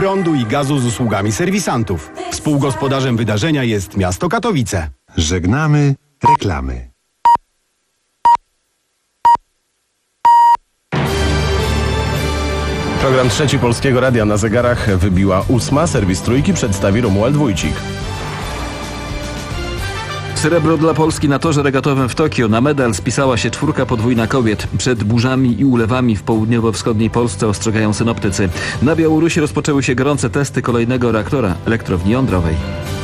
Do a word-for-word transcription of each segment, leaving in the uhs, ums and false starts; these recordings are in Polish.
prądu i gazu z usługami serwisantów. Współgospodarzem wydarzenia jest miasto Katowice. Żegnamy reklamy. Program trzeci Polskiego Radia na zegarach wybiła ósma. Serwis Trójki przedstawi Romuald Wójcik. Srebro dla Polski na torze regatowym w Tokio. Na medal spisała się czwórka podwójna kobiet. Przed burzami i ulewami w południowo-wschodniej Polsce ostrzegają synoptycy. Na Białorusi rozpoczęły się gorące testy kolejnego reaktora elektrowni jądrowej.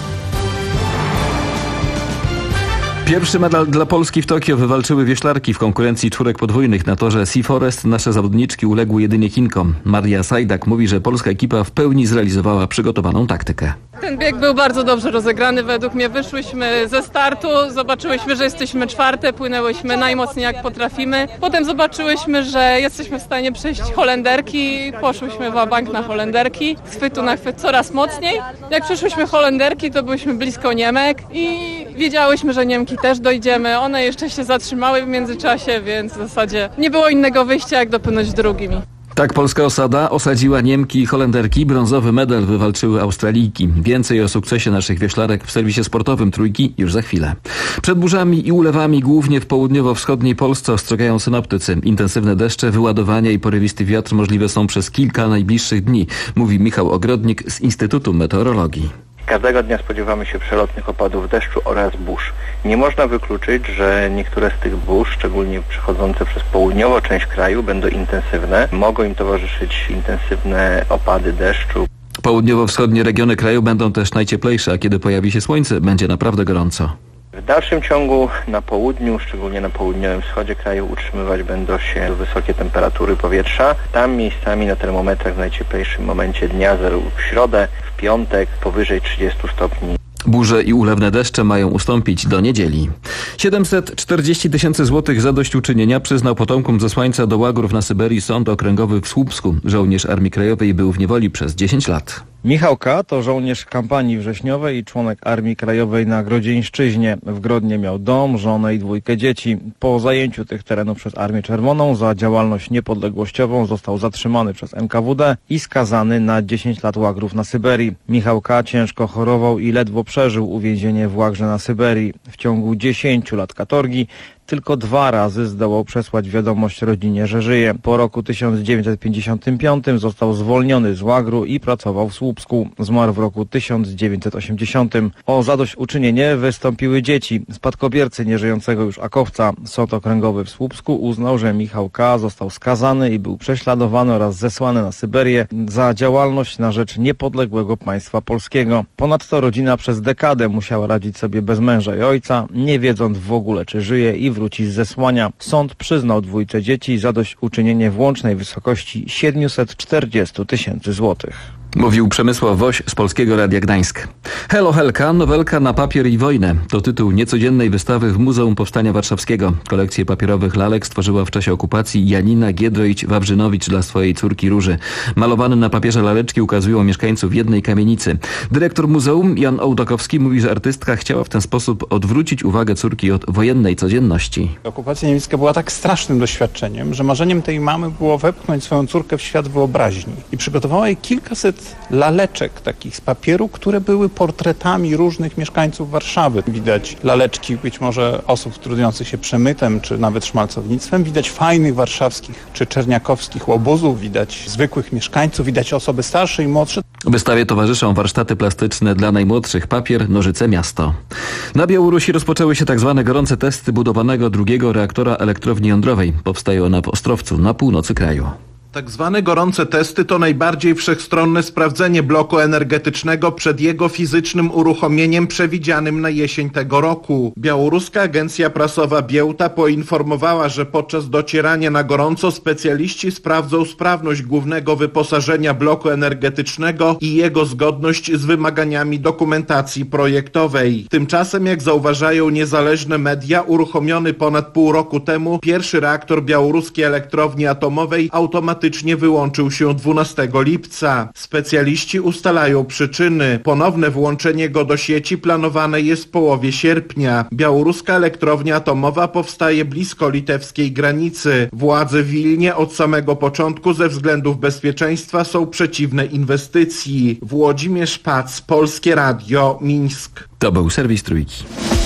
Pierwszy medal dla Polski w Tokio wywalczyły wioślarki w konkurencji czwórek podwójnych. Na torze Sea Forest nasze zawodniczki uległy jedynie Chinkom. Maria Sajdak mówi, że polska ekipa w pełni zrealizowała przygotowaną taktykę. Ten bieg był bardzo dobrze rozegrany według mnie. Wyszłyśmy ze startu, zobaczyłyśmy, że jesteśmy czwarte, płynęłyśmy najmocniej jak potrafimy. Potem zobaczyłyśmy, że jesteśmy w stanie przejść Holenderki, poszłyśmy w bank na Holenderki, z chwytu na chwyt coraz mocniej. Jak przeszłyśmy Holenderki, to byliśmy blisko Niemek i wiedziałyśmy, że Niemki też dojdziemy. One jeszcze się zatrzymały w międzyczasie, więc w zasadzie nie było innego wyjścia, jak dopłynąć drugimi. Tak polska osada osadziła Niemki i Holenderki. Brązowy medal wywalczyły Australijki. Więcej o sukcesie naszych wioślarek w serwisie sportowym Trójki już za chwilę. Przed burzami i ulewami głównie w południowo-wschodniej Polsce ostrzegają synoptycy. Intensywne deszcze, wyładowania i porywisty wiatr możliwe są przez kilka najbliższych dni, mówi Michał Ogrodnik z Instytutu Meteorologii. Każdego dnia spodziewamy się przelotnych opadów deszczu oraz burz. Nie można wykluczyć, że niektóre z tych burz, szczególnie przechodzące przez południową część kraju, będą intensywne. Mogą im towarzyszyć intensywne opady deszczu. Południowo-wschodnie regiony kraju będą też najcieplejsze, a kiedy pojawi się słońce, będzie naprawdę gorąco. W dalszym ciągu na południu, szczególnie na południowym wschodzie kraju, utrzymywać będą się wysokie temperatury powietrza. Tam miejscami na termometrach w najcieplejszym momencie dnia, w środę, w piątek powyżej trzydziestu stopni. Burze i ulewne deszcze mają ustąpić do niedzieli. siedemset czterdzieści tysięcy złotych zadośćuczynienia przyznał potomkom zesłańca do łagrów na Syberii Sąd Okręgowy w Słupsku. Żołnierz Armii Krajowej był w niewoli przez dziesięć lat. Michał K. to żołnierz kampanii wrześniowej i członek Armii Krajowej na Grodzieńszczyźnie. W Grodnie miał dom, żonę i dwójkę dzieci. Po zajęciu tych terenów przez Armię Czerwoną za działalność niepodległościową został zatrzymany przez en ka wu de i skazany na dziesięć lat łagrów na Syberii. Michał K. ciężko chorował i ledwo przeżył uwięzienie w łagrze na Syberii. W ciągu dziesięciu lat katorgi tylko dwa razy zdołał przesłać wiadomość rodzinie, że żyje. Po roku tysiąc dziewięćset pięćdziesiątym piątym został zwolniony z łagru i pracował w Słupsku. Zmarł w roku tysiąc dziewięćset osiemdziesiątym. O zadośćuczynienie wystąpiły dzieci. Spadkobiercy nieżyjącego już akowca. Sąd Okręgowy w Słupsku uznał, że Michał K. został skazany i był prześladowany oraz zesłany na Syberię za działalność na rzecz niepodległego państwa polskiego. Ponadto rodzina przez dekadę musiała radzić sobie bez męża i ojca, nie wiedząc w ogóle, czy żyje i wróci z zesłania. Sąd przyznał dwójce dzieci zadośćuczynienie w łącznej wysokości siedemset czterdzieści tysięcy złotych. Mówił Przemysław Woś z Polskiego Radia Gdańsk. Hello Helka, nowelka na papier i wojnę. To tytuł niecodziennej wystawy w Muzeum Powstania Warszawskiego. Kolekcję papierowych lalek stworzyła w czasie okupacji Janina Giedroyć-Wawrzynowicz dla swojej córki Róży. Malowane na papierze laleczki ukazują mieszkańców jednej kamienicy. Dyrektor muzeum Jan Ołdakowski mówi, że artystka chciała w ten sposób odwrócić uwagę córki od wojennej codzienności. Okupacja niemiecka była tak strasznym doświadczeniem, że marzeniem tej mamy było wepchnąć swoją córkę w świat wyobraźni. I przygotowała jej kilkaset laleczek takich z papieru, które były portretami różnych mieszkańców Warszawy. Widać laleczki być może osób trudniących się przemytem, czy nawet szmalcownictwem. Widać fajnych warszawskich czy czerniakowskich łobuzów, widać zwykłych mieszkańców, widać osoby starsze i młodsze. Wystawie towarzyszą warsztaty plastyczne dla najmłodszych, papier, nożyce, miasto. Na Białorusi rozpoczęły się tak zwane gorące testy budowanego drugiego reaktora elektrowni jądrowej. Powstaje ona w Ostrowcu, na północy kraju. Tak zwane gorące testy to najbardziej wszechstronne sprawdzenie bloku energetycznego przed jego fizycznym uruchomieniem przewidzianym na jesień tego roku. Białoruska agencja prasowa Biełta poinformowała, że podczas docierania na gorąco specjaliści sprawdzą sprawność głównego wyposażenia bloku energetycznego i jego zgodność z wymaganiami dokumentacji projektowej. Tymczasem, jak zauważają niezależne media, uruchomiony ponad pół roku temu pierwszy reaktor białoruskiej elektrowni atomowej automatycznie automatycznie wyłączył się dwunastego lipca. Specjaliści ustalają przyczyny. Ponowne włączenie go do sieci planowane jest w połowie sierpnia. Białoruska elektrownia atomowa powstaje blisko litewskiej granicy. Władze w Wilnie od samego początku ze względów bezpieczeństwa są przeciwne inwestycji. Włodzimierz Pac, Polskie Radio, Mińsk. To był serwis Trójki.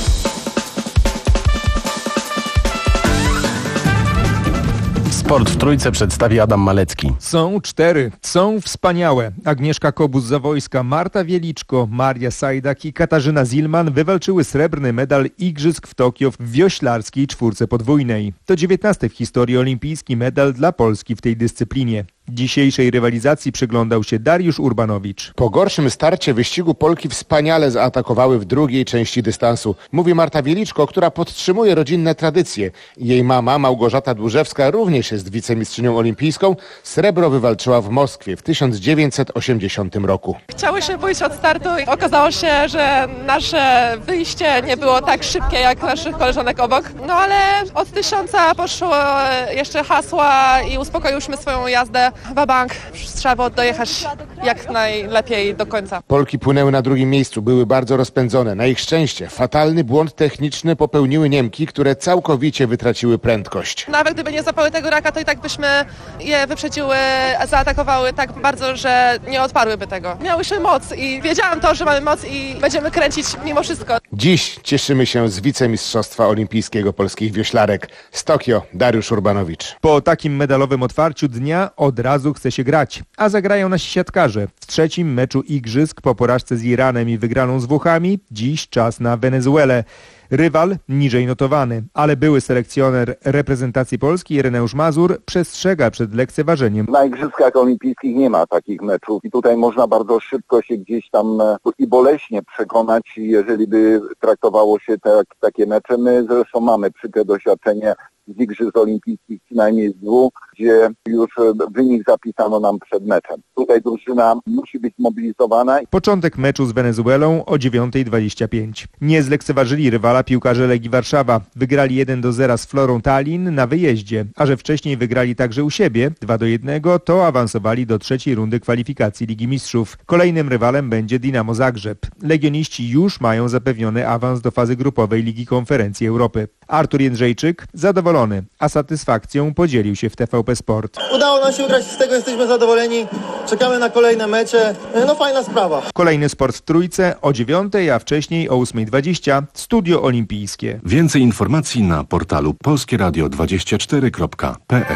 Sport w Trójce przedstawi Adam Malecki. Są cztery. Są wspaniałe. Agnieszka Kobus-Zawojska, Marta Wieliczko, Maria Sajdak i Katarzyna Zilman wywalczyły srebrny medal Igrzysk w Tokio w wioślarskiej czwórce podwójnej. To dziewiętnasty w historii olimpijski medal dla Polski w tej dyscyplinie. Dzisiejszej rywalizacji przyglądał się Dariusz Urbanowicz. Po gorszym starcie wyścigu Polki wspaniale zaatakowały w drugiej części dystansu. Mówi Marta Wieliczko, która podtrzymuje rodzinne tradycje. Jej mama Małgorzata Dłużewska również jest wicemistrzynią olimpijską. Srebro wywalczyła w Moskwie w tysiąc dziewięćset osiemdziesiątym roku. Chciałyśmy pójść od startu i okazało się, że nasze wyjście nie było tak szybkie jak naszych koleżanek obok. No ale od tysiąca poszło jeszcze hasła i uspokoiłyśmy swoją jazdę. Wabank, trzeba było dojechać jak najlepiej do końca. Polki płynęły na drugim miejscu, były bardzo rozpędzone. Na ich szczęście fatalny błąd techniczny popełniły Niemki, które całkowicie wytraciły prędkość. Nawet gdyby nie zapały tego raka, to i tak byśmy je wyprzedziły, zaatakowały tak bardzo, że nie odparłyby tego. Miałyśmy moc i wiedziałam to, że mamy moc i będziemy kręcić mimo wszystko. Dziś cieszymy się z wicemistrzostwa olimpijskiego polskich wioślarek. Z Tokio, Dariusz Urbanowicz. Po takim medalowym otwarciu dnia od razu chce się grać, a zagrają nasi siatkarze. W trzecim meczu Igrzysk po porażce z Iranem i wygraną z Włochami dziś czas na Wenezuelę. Rywal niżej notowany, ale były selekcjoner reprezentacji Polski Ireneusz Mazur przestrzega przed lekceważeniem. Na Igrzyskach Olimpijskich nie ma takich meczów i tutaj można bardzo szybko się gdzieś tam i boleśnie przekonać, jeżeli by traktowało się tak, takie mecze. My zresztą mamy przykre doświadczenie z Igrzysk Olimpijskich, przynajmniej z dwóch, gdzie już wynik zapisano nam przed meczem. Tutaj drużyna musi być zmobilizowana. Początek meczu z Wenezuelą o dziewiąta dwadzieścia pięć. Nie zlekceważyli rywala piłkarze Legii Warszawa. Wygrali jeden do zera z Florą Tallin na wyjeździe, a że wcześniej wygrali także u siebie dwa do jednego, to awansowali do trzeciej rundy kwalifikacji Ligi Mistrzów. Kolejnym rywalem będzie Dinamo Zagrzeb. Legioniści już mają zapewniony awans do fazy grupowej Ligi Konferencji Europy. Artur Jędrzejczyk zadowolony, a satysfakcją podzielił się w T V P Sport. Udało nam się ugrać, z tego jesteśmy zadowoleni. Czekamy na kolejne mecze. No fajna sprawa. Kolejny sport w Trójce o dziewiątej, a wcześniej o ósma dwadzieścia Studio Olimpijskie. Więcej informacji na portalu polskie radio dwadzieścia cztery kropka p l.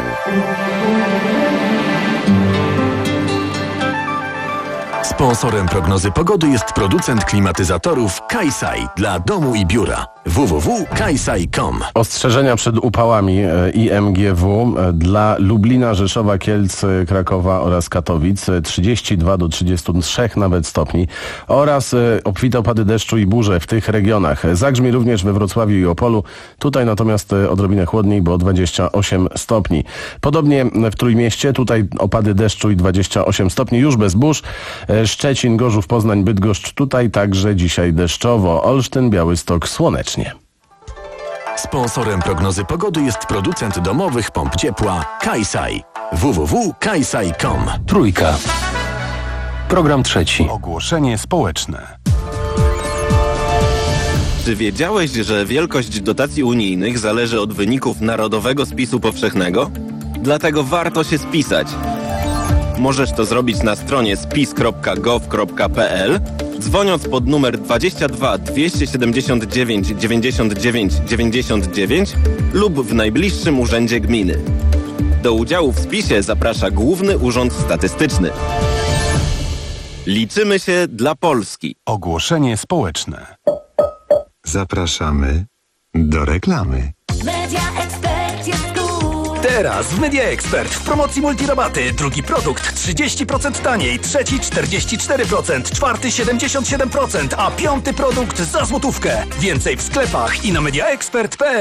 Sponsorem prognozy pogody jest producent klimatyzatorów Kaisai dla domu i biura. w w w kropka kaisai kropka com. Ostrzeżenia przed upałami I M G W dla Lublina, Rzeszowa, Kielc, Krakowa oraz Katowic trzydzieści dwa do trzydziestu trzech nawet stopni oraz obfite opady deszczu i burze w tych regionach. Zagrzmi również we Wrocławiu i Opolu. Tutaj natomiast odrobinę chłodniej, bo dwadzieścia osiem stopni. Podobnie w Trójmieście, tutaj opady deszczu i dwadzieścia osiem stopni, już bez burz. Szczecin, Gorzów, Poznań, Bydgoszcz, tutaj także dzisiaj deszczowo. Olsztyn, Białystok, słonecznie. Sponsorem prognozy pogody jest producent domowych pomp ciepła Kaisai. w w w kropka kaisai kropka com. Trójka. Program trzeci. Ogłoszenie społeczne. Czy wiedziałeś, że wielkość dotacji unijnych zależy od wyników Narodowego Spisu Powszechnego? Dlatego warto się spisać. Możesz to zrobić na stronie spis kropka gov kropka p l, dzwoniąc pod numer dwadzieścia dwa dwieście siedemdziesiąt dziewięć dziewięćdziesiąt dziewięć dziewięćdziesiąt dziewięć lub w najbliższym urzędzie gminy. Do udziału w spisie zaprasza Główny Urząd Statystyczny. Liczymy się dla Polski. Ogłoszenie społeczne. Zapraszamy do reklamy. Media Expert jest tu. Teraz w Media Expert w promocji multirabaty. Drugi produkt trzydzieści procent taniej, trzeci czterdzieści cztery procent, czwarty siedemdziesiąt siedem procent, a piąty produkt za złotówkę. Więcej w sklepach i na media expert kropka p l.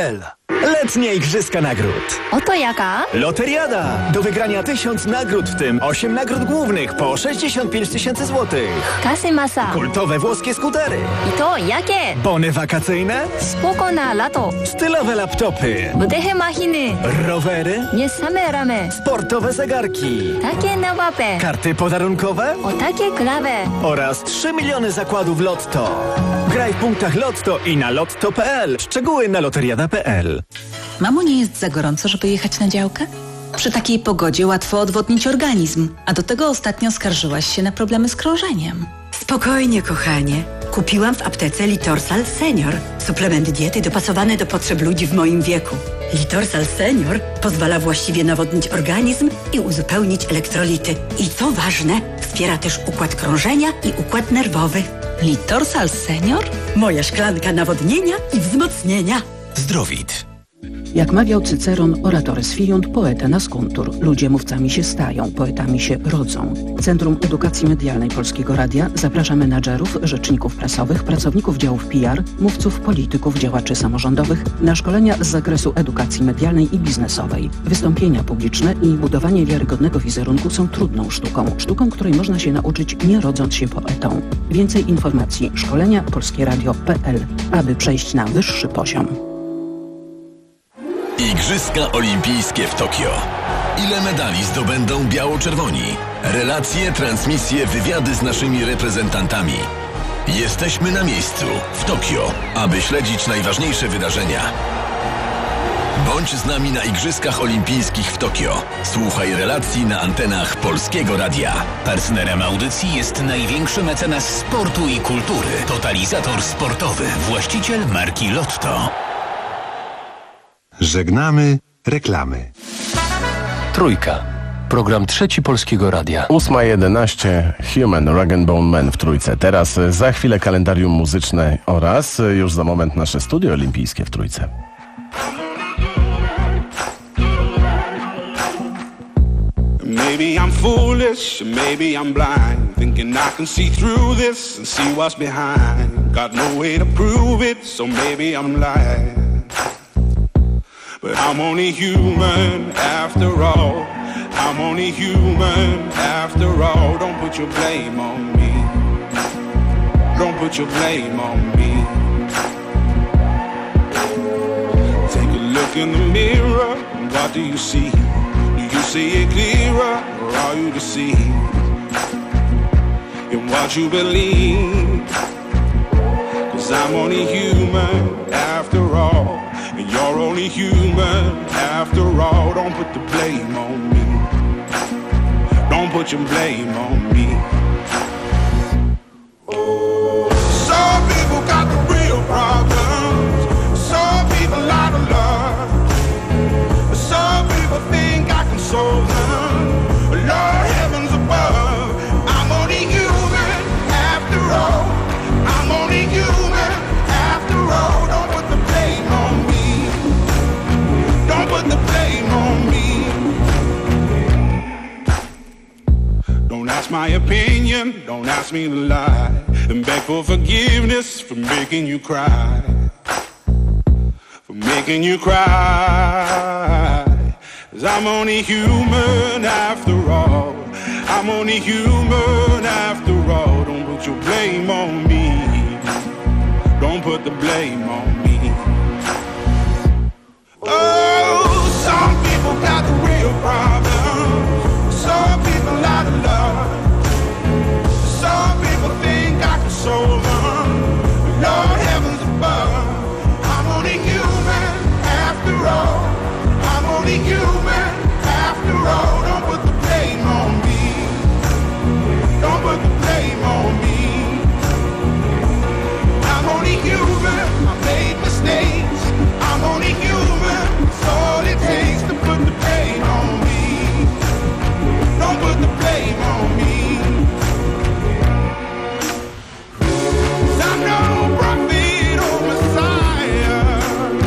Letnie Igrzyska Nagród. Oto jaka? Loteriada. Do wygrania tysiąc nagród, w tym osiem nagród głównych po sześćdziesiąt pięć tysięcy złotych. Kasy masa. Kultowe włoskie skutery. I to jakie? Bony wakacyjne. Spoko na lato. Stylowe laptopy. Wdechy machiny. Rowery. Nie same ramy. Sportowe zegarki. Takie nowape. Karty podarunkowe. O takie klawe. Oraz trzy miliony zakładów Lotto. Graj w punktach Lotto i na lotto kropka p l. Szczegóły na loteriada kropka p l. Mamo, nie jest za gorąco, żeby jechać na działkę? Przy takiej pogodzie łatwo odwodnić organizm, a do tego ostatnio skarżyłaś się na problemy z krążeniem. Spokojnie, kochanie. Kupiłam w aptece Litorsal Senior. Suplement diety dopasowany do potrzeb ludzi w moim wieku. Litorsal Senior pozwala właściwie nawodnić organizm i uzupełnić elektrolity. I co ważne, wspiera też układ krążenia i układ nerwowy. Litorsal Senior? Moja szklanka nawodnienia i wzmocnienia. Zdrowit. Jak mawiał Cyceron, oratoris fiunt, poeta nascuntur. Ludzie mówcami się stają, poetami się rodzą. Centrum Edukacji Medialnej Polskiego Radia zaprasza menadżerów, rzeczników prasowych, pracowników działów P R, mówców, polityków, działaczy samorządowych na szkolenia z zakresu edukacji medialnej i biznesowej. Wystąpienia publiczne i budowanie wiarygodnego wizerunku są trudną sztuką. Sztuką, której można się nauczyć, nie rodząc się poetą. Więcej informacji szkolenia polskieradio kropka p l, aby przejść na wyższy poziom. Igrzyska Olimpijskie w Tokio. Ile medali zdobędą biało-czerwoni? Relacje, transmisje, wywiady z naszymi reprezentantami. Jesteśmy na miejscu, w Tokio, aby śledzić najważniejsze wydarzenia. Bądź z nami na Igrzyskach Olimpijskich w Tokio. Słuchaj relacji na antenach Polskiego Radia. Partnerem audycji jest największy mecenas sportu i kultury. Totalizator sportowy, właściciel marki Lotto. Żegnamy reklamy. Trójka. Program Trzeci Polskiego Radia. ósma jedenaście, Human, Rag and Bone Man w Trójce. Teraz za chwilę kalendarium muzyczne oraz już za moment nasze studio olimpijskie w Trójce. Maybe I'm foolish, maybe I'm blind, thinking I can see through this and see what's behind. Got no way to prove it, so maybe I'm lying. But I'm only human after all. I'm only human after all. Don't put your blame on me. Don't put your blame on me. Take a look in the mirror, and what do you see? Do you see it clearer, or are you deceived in what you believe? 'Cause I'm only human after all. And you're only human after all. Don't put the blame on me. Don't put your blame on me. Some people got the real problems. Some people out of love. Some people think I can solve them. Lord heavens above, I'm only human after all. I'm only human after all. Don't put the blame on me. Don't put the blame on me. Don't ask my opinion, don't ask me to lie, and beg for forgiveness for making you cry, for making you cry. 'Cause I'm only human after all. I'm only human after all. Don't put your blame on me. Don't put the blame on me. Oh, some people got the real problem. Some people out of love. Some people think I can solve them. Lord heavens above, I'm only human after all. I'm only human after all. Don't put the blame on me. Don't put the blame on me. I'm only human. I made mistakes. I'm only human. It's all it takes to put the blame on me. Don't put the blame on me. 'Cause I'm no prophet or Messiah.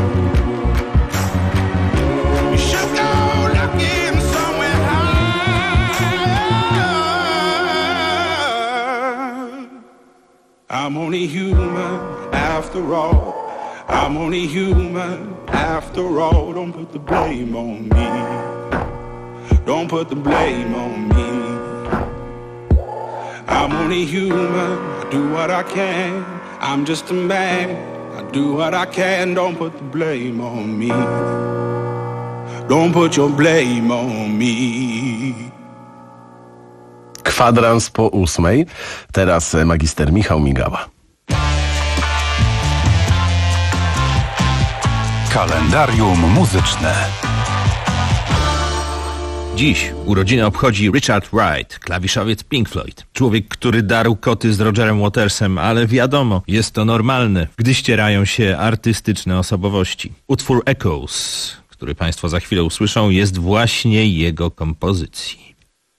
You should go looking somewhere higher. I'm only human after all. I'm only human after all. Don't put the blame on me. Don't put the blame on me. I'm only human, I do what I can. I'm just a man, I do what I can. Don't put the blame on me. Don't put your blame on me. Kwadrans po ósmej. Teraz magister Michał Migała. Kalendarium muzyczne. Dziś urodziny obchodzi Richard Wright, klawiszowiec Pink Floyd. Człowiek, który darł koty z Rogerem Watersem, ale wiadomo, jest to normalne, gdy ścierają się artystyczne osobowości. Utwór Echoes, który Państwo za chwilę usłyszą, jest właśnie jego kompozycji.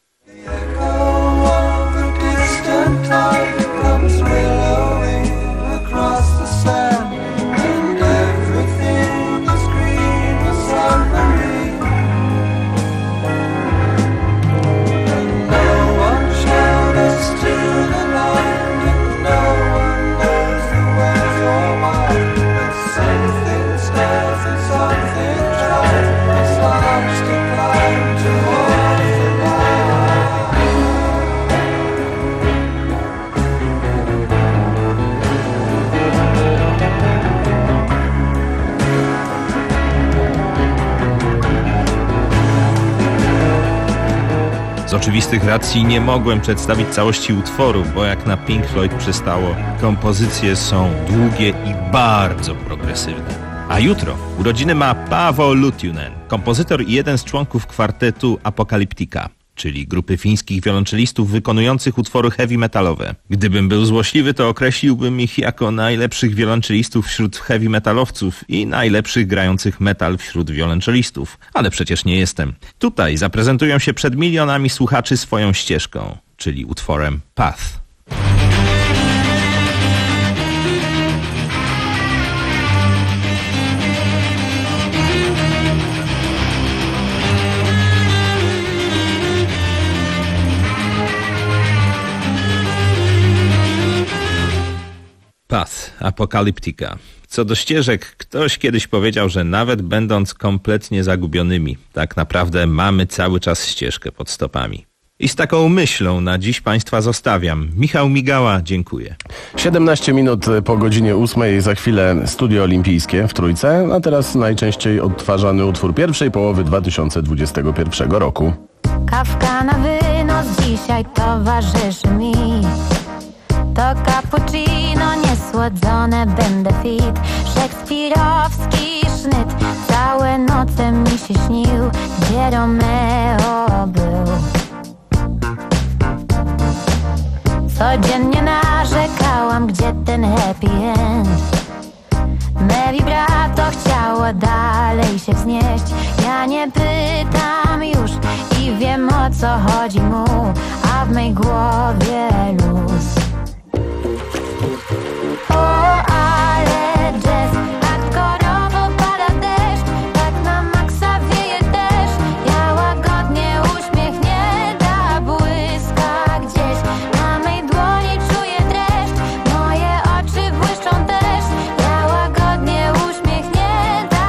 Z oczywistych racji nie mogłem przedstawić całości utworu, bo jak na Pink Floyd przystało, kompozycje są długie i bardzo progresywne. A jutro urodziny ma Paavo Luttunen, kompozytor i jeden z członków kwartetu Apocalyptica, czyli grupy fińskich wiolonczelistów wykonujących utwory heavy metalowe. Gdybym był złośliwy, to określiłbym ich jako najlepszych wiolonczelistów wśród heavy metalowców i najlepszych grających metal wśród wiolonczelistów. Ale przecież nie jestem. Tutaj zaprezentują się przed milionami słuchaczy swoją ścieżką, czyli utworem Path. Path, Apocalyptica. Co do ścieżek, ktoś kiedyś powiedział, że nawet będąc kompletnie zagubionymi, tak naprawdę mamy cały czas ścieżkę pod stopami. I z taką myślą na dziś Państwa zostawiam. Michał Migała, dziękuję. siedemnaście minut po godzinie ósmej, za chwilę Studio Olimpijskie w Trójce, a teraz najczęściej odtwarzany utwór pierwszej połowy dwa tysiące dwudziestego pierwszego roku. Kawka na wynos dzisiaj towarzyszy mi. To cappuccino niesłodzone, będę fit. Szekspirowski sznyt, całe noce mi się śnił, gdzie Romeo był. Codziennie narzekałam, gdzie ten happy end. Me vibrato chciało dalej się wznieść. Ja nie pytam już i wiem, o co chodzi mu, a w mej głowie luz. O, ale jazz, hardkorowo pada deszcz, tak na maksa wieje też. Ja łagodnie uśmiechnięta błyska gdzieś. Na mej dłoni czuję dreszcz, moje oczy błyszczą też. Ja łagodnie uśmiechnięta.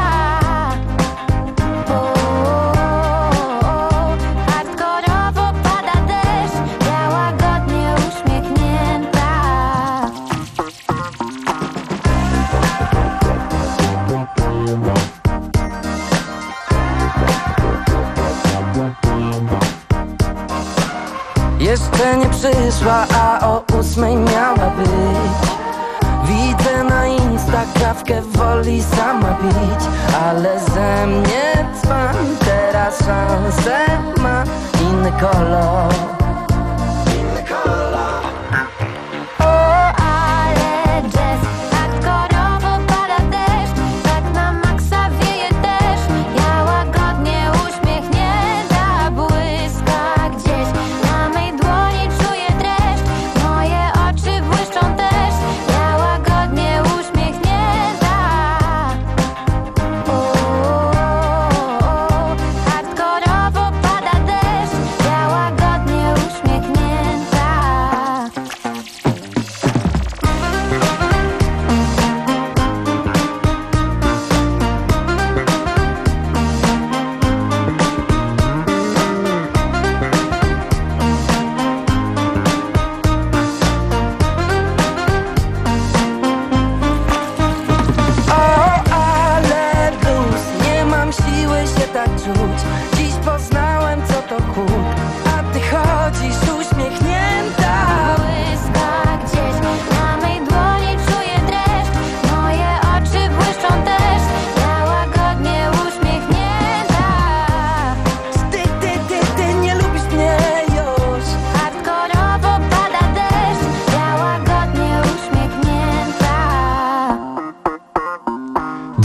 O, hardkorowo pada deszcz, ja łagodnie uśmiechnięta. Jeszcze nie przyszła, a o ósmej miała być. Widzę na Insta kawkę, woli sama pić, ale ze mnie cwan, teraz szansę ma inny kolor. Inny kolor. O, ale jazz, hardkorowo pada deszcz, tak na maksa wieje też. Ja łagodnie uśmiechnięta błyska gdzieś. Na mej dłoni czuję dreszcz, moje oczy błyszczą też. Ja łagodnie uśmiechnięta. O, hardkorowo pada deszcz, ja łagodnie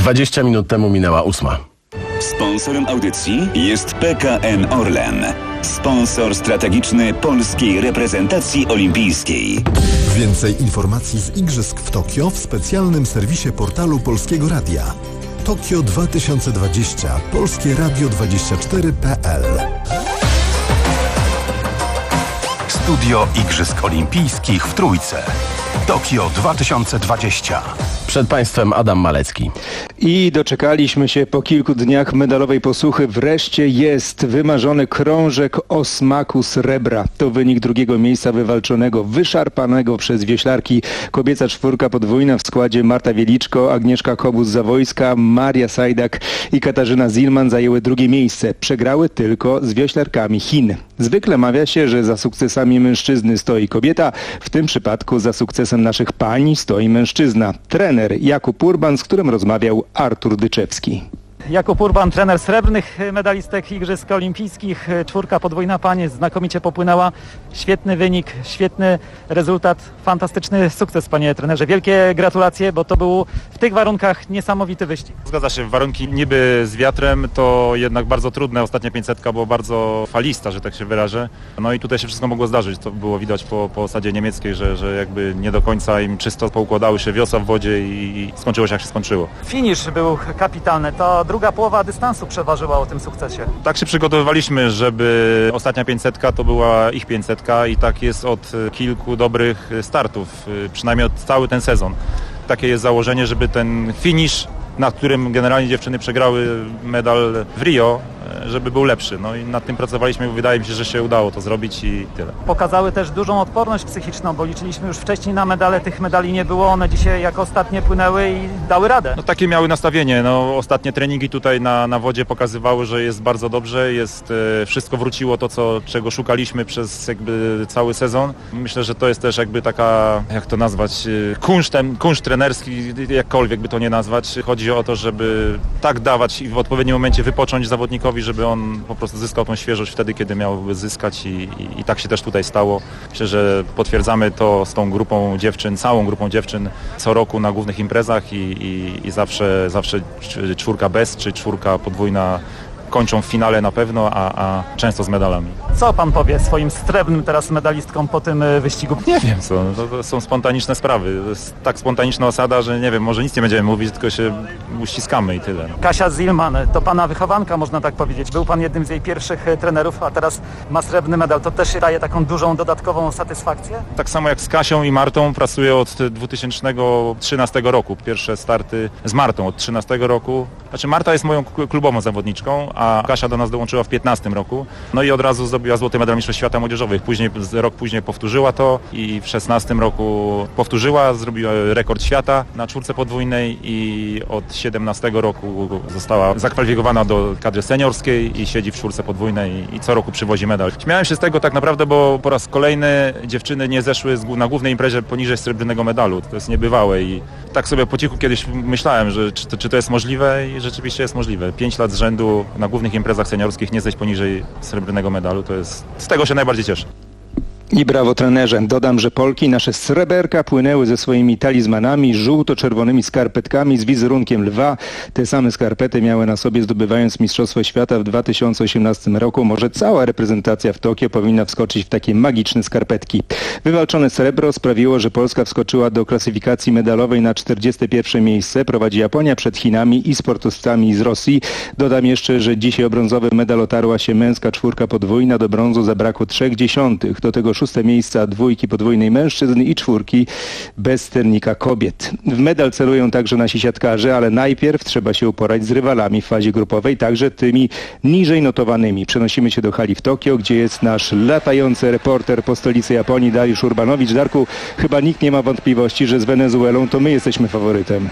dwadzieścia minut temu minęła ósma. Sponsorem audycji jest P K N Orlen, sponsor strategiczny polskiej reprezentacji olimpijskiej. Więcej informacji z Igrzysk w Tokio w specjalnym serwisie portalu Polskiego Radia. Tokio dwa tysiące dwadzieścia, polskie radio dwadzieścia cztery kropka p l. Studio Igrzysk Olimpijskich w Trójce. Tokio dwa tysiące dwadzieścia. Przed Państwem Adam Malecki. I doczekaliśmy się po kilku dniach medalowej posłuchy. Wreszcie jest wymarzony krążek o smaku srebra. To wynik drugiego miejsca wywalczonego, wyszarpanego przez wioślarki. Kobieca czwórka podwójna w składzie Marta Wieliczko, Agnieszka Kobus-Zawojska, Maria Sajdak i Katarzyna Zilman zajęły drugie miejsce. Przegrały tylko z wioślarkami Chin. Zwykle mawia się, że za sukcesami mężczyzny stoi kobieta. W tym przypadku za sukcesem naszych pań stoi mężczyzna. Trener Jakub Urban, z którym rozmawiał Artur Dyczewski. Jakub Urban, trener srebrnych medalistek Igrzysk Olimpijskich. Czwórka podwójna pań znakomicie popłynęła. Świetny wynik, świetny rezultat, fantastyczny sukces, panie trenerze. Wielkie gratulacje, bo to był w tych warunkach niesamowity wyścig. Zgadza się, warunki niby z wiatrem, to jednak bardzo trudne. Ostatnia pięćsetka była bardzo falista, że tak się wyrażę. No i tutaj się wszystko mogło zdarzyć. To było widać po, po osadzie niemieckiej, że, że jakby nie do końca im czysto poukładały się wiosła w wodzie i skończyło się jak się skończyło. Finisz był kapitalny. To druga połowa dystansu przeważyła o tym sukcesie. Tak się przygotowywaliśmy, żeby ostatnia pięćsetka to była ich pięćsetka i tak jest od kilku dobrych startów, przynajmniej od cały ten sezon. Takie jest założenie, żeby ten finisz, na którym generalnie dziewczyny przegrały medal w Rio, żeby był lepszy. No i nad tym pracowaliśmy i wydaje mi się, że się udało to zrobić i tyle. Pokazały też dużą odporność psychiczną, bo liczyliśmy już wcześniej na medale, tych medali nie było, one dzisiaj jako ostatnie płynęły i dały radę. No takie miały nastawienie. No, ostatnie treningi tutaj na, na wodzie pokazywały, że jest bardzo dobrze, jest, e, wszystko wróciło to, co, czego szukaliśmy przez jakby cały sezon. Myślę, że to jest też jakby taka, jak to nazwać, e, kunszt, kunszt trenerski, jakkolwiek by to nie nazwać. Chodzi o to, żeby tak dawać i w odpowiednim momencie wypocząć zawodnikowi, żeby on po prostu zyskał tą świeżość wtedy, kiedy miałby zyskać i, i, i tak się też tutaj stało. Myślę, że potwierdzamy to z tą grupą dziewczyn, całą grupą dziewczyn co roku na głównych imprezach i, i, i zawsze, zawsze czwórka bez czy czwórka podwójna kończą w finale na pewno, a, a często z medalami. Co pan powie swoim srebrnym teraz medalistkom po tym wyścigu? Nie wiem co, to, to są spontaniczne sprawy. To jest tak spontaniczna osada, że nie wiem, może nic nie będziemy mówić, tylko się uściskamy i tyle. Kasia Zilman, to pana wychowanka, można tak powiedzieć. Był pan jednym z jej pierwszych trenerów, a teraz ma srebrny medal. To też daje taką dużą, dodatkową satysfakcję? Tak samo jak z Kasią i Martą pracuję od dwa tysiące trzynastego roku. Pierwsze starty z Martą od trzynastego roku. Znaczy Marta jest moją klubową zawodniczką, a Kasia do nas dołączyła w piętnastym roku. No i od razu zdobyła złoty medal Mistrzostw Świata Młodzieżowych. Później, rok później powtórzyła to i w szesnastym roku powtórzyła, zrobiła rekord świata na czwórce podwójnej i od siedemnastego roku została zakwalifikowana do kadry seniorskiej i siedzi w czwórce podwójnej i co roku przywozi medal. Śmiałem się z tego tak naprawdę, bo po raz kolejny dziewczyny nie zeszły na głównej imprezie poniżej srebrnego medalu. To jest niebywałe i tak sobie po cichu kiedyś myślałem, że czy to, czy to jest możliwe i rzeczywiście jest możliwe. Pięć lat z rzędu na głównych imprezach seniorskich nie zejść poniżej srebrnego medalu, to jest, z tego się najbardziej cieszę. I brawo trenerze. Dodam, że Polki, nasze sreberka, płynęły ze swoimi talizmanami, żółto-czerwonymi skarpetkami z wizerunkiem lwa. Te same skarpety miały na sobie, zdobywając Mistrzostwo Świata w dwa tysiące osiemnastym roku. Może cała reprezentacja w Tokio powinna wskoczyć w takie magiczne skarpetki. Wywalczone srebro sprawiło, że Polska wskoczyła do klasyfikacji medalowej na czterdzieste pierwsze miejsce. Prowadzi Japonia przed Chinami i sportowcami z Rosji. Dodam jeszcze, że dzisiaj o brązowy medal otarła się męska czwórka podwójna. Do brązu zabrakło trzech dziesiątych. Do tego szóste miejsca dwójki podwójnej mężczyzn i czwórki bez sternika kobiet. W medal celują także nasi siatkarze, ale najpierw trzeba się uporać z rywalami w fazie grupowej, także tymi niżej notowanymi. Przenosimy się do hali w Tokio, gdzie jest nasz latający reporter po stolicy Japonii, Dariusz Urbanowicz. Darku, chyba nikt nie ma wątpliwości, że z Wenezuelą to my jesteśmy faworytem.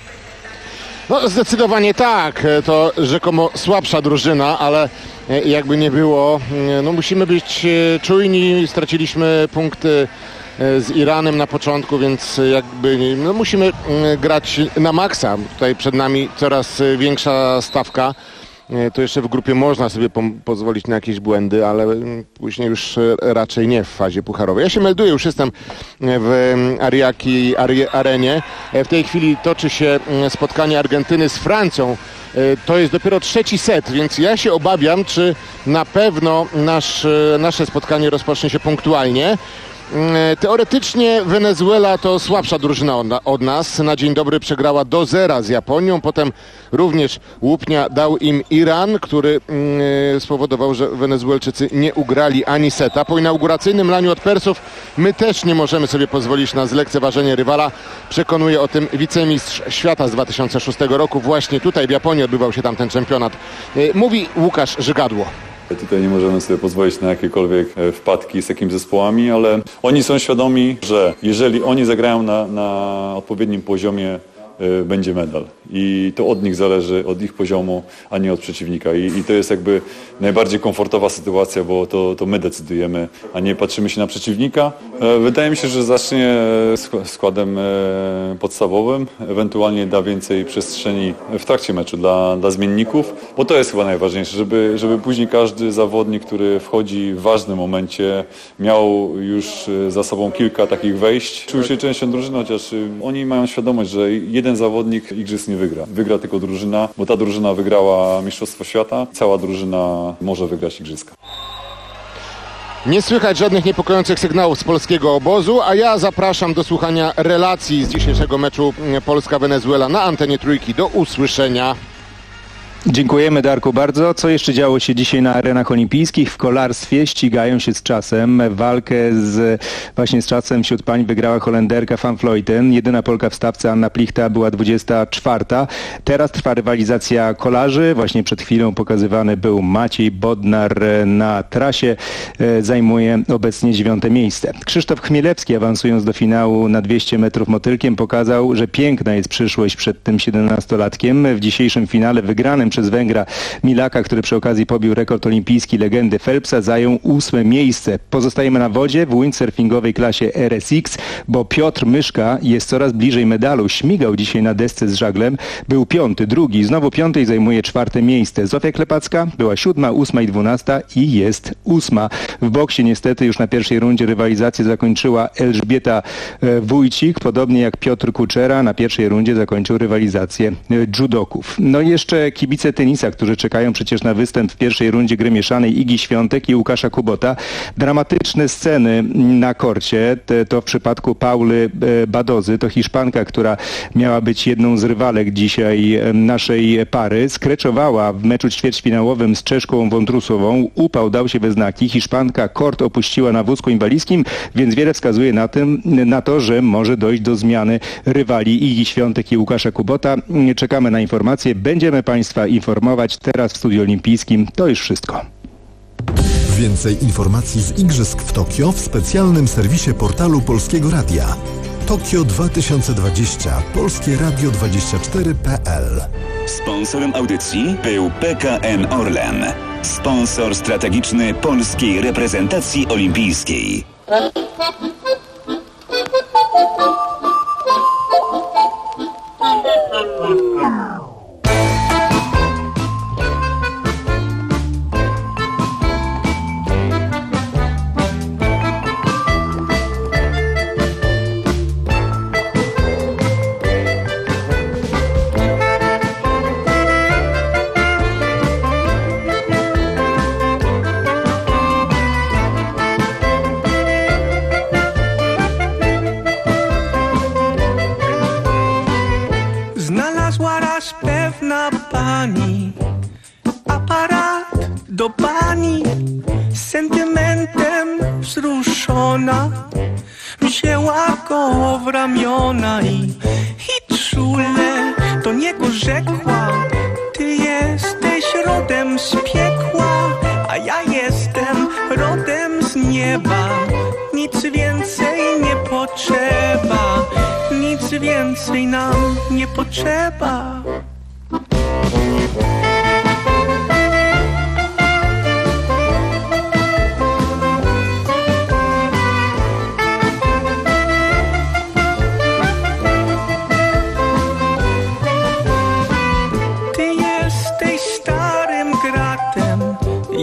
No zdecydowanie tak, to rzekomo słabsza drużyna, ale jakby nie było, no musimy być czujni, straciliśmy punkty z Iranem na początku, więc jakby no musimy grać na maksa. Tutaj przed nami coraz większa stawka to jeszcze w grupie można sobie po pozwolić na jakieś błędy, ale później już raczej nie w fazie pucharowej. Ja się melduję, już jestem w Ariaki Arenie. W tej chwili toczy się spotkanie Argentyny z Francją. To jest dopiero trzeci set, więc ja się obawiam, czy na pewno nasz, nasze spotkanie rozpocznie się punktualnie. Teoretycznie Wenezuela to słabsza drużyna od, od nas. Na dzień dobry przegrała do zera z Japonią. Potem również łupnia dał im Iran, który yy, spowodował, że Wenezuelczycy nie ugrali ani seta. Po inauguracyjnym laniu od Persów my też nie możemy sobie pozwolić na zlekceważenie rywala. Przekonuje o tym wicemistrz świata z dwa tysiące szóstego roku. Właśnie tutaj w Japonii odbywał się tam ten czempionat. Yy, mówi Łukasz Żygadło. Tutaj nie możemy sobie pozwolić na jakiekolwiek wpadki z takimi zespołami, ale oni są świadomi, że jeżeli oni zagrają na, na odpowiednim poziomie, y, będzie medal. I to od nich zależy, od ich poziomu, a nie od przeciwnika. I, i to jest jakby najbardziej komfortowa sytuacja, bo to, to my decydujemy, a nie patrzymy się na przeciwnika. E, wydaje mi się, że zacznie składem e, podstawowym, ewentualnie da więcej przestrzeni w trakcie meczu dla, dla zmienników, bo to jest chyba najważniejsze, żeby, żeby później każdy zawodnik, który wchodzi w ważnym momencie, miał już za sobą kilka takich wejść, czuł się częścią drużyny, chociaż oni mają świadomość, że jeden zawodnik igrzysk nie wygra. Wygra tylko drużyna, bo ta drużyna wygrała Mistrzostwo Świata, cała drużyna może wygrać igrzyska. Nie słychać żadnych niepokojących sygnałów z polskiego obozu, a ja zapraszam do słuchania relacji z dzisiejszego meczu Polska-Wenezuela na antenie Trójki. Do usłyszenia. Dziękujemy, Darku, bardzo. Co jeszcze działo się dzisiaj na arenach olimpijskich? W kolarstwie ścigają się z czasem. Walkę z właśnie z czasem wśród pań wygrała Holenderka Van Vleuten. Jedyna Polka w stawce Anna Plichta była dwudziesta czwarta. Teraz trwa rywalizacja kolarzy. Właśnie przed chwilą pokazywany był Maciej Bodnar na trasie. Zajmuje obecnie dziewiąte miejsce. Krzysztof Chmielewski, awansując do finału na dwieście metrów motylkiem, pokazał, że piękna jest przyszłość przed tym siedemnastolatkiem. W dzisiejszym finale wygranym przez Węgra Milaka, który przy okazji pobił rekord olimpijski legendy Phelpsa, zajął ósme miejsce. Pozostajemy na wodzie w windsurfingowej klasie R S X, bo Piotr Myszka jest coraz bliżej medalu. Śmigał dzisiaj na desce z żaglem. Był piąty, drugi, znowu piąty i zajmuje czwarte miejsce. Zofia Klepacka była siódma, ósma i dwunasta i jest ósma. W boksie niestety już na pierwszej rundzie rywalizację zakończyła Elżbieta Wójcik, podobnie jak Piotr Kuczera na pierwszej rundzie zakończył rywalizację judoków. No i jeszcze kibice tenisa, którzy czekają przecież na występ w pierwszej rundzie gry mieszanej Igi Świątek i Łukasza Kubota. Dramatyczne sceny na korcie. To w przypadku Pauly Badozy, to Hiszpanka, która miała być jedną z rywalek dzisiaj naszej pary. Skreczowała w meczu ćwierćfinałowym z Czeszką Wątrusową. Upał dał się we znaki. Hiszpanka kort opuściła na wózku inwalidzkim, więc wiele wskazuje na, tym, na to, że może dojść do zmiany rywali Igi Świątek i Łukasza Kubota. Czekamy na informacje. Będziemy Państwa informować. Teraz w Studiu Olimpijskim to już wszystko. Więcej informacji z Igrzysk w Tokio w specjalnym serwisie portalu Polskiego Radia. Tokio dwa tysiące dwadzieścia. Polskie Radio dwadzieścia cztery kropka p l. Sponsorem audycji był P K N Orlen. Sponsor strategiczny polskiej reprezentacji olimpijskiej. Znalazła raz pewna pani aparat do bani, z sentymentem wzruszona wzięła go w ramiona i, i czule do niego rzekła: ty jesteś rodem z piekła, a ja jestem rodem z nieba. Nic więcej nie potrzeba, nic więcej nam nie potrzeba. Ty jesteś starym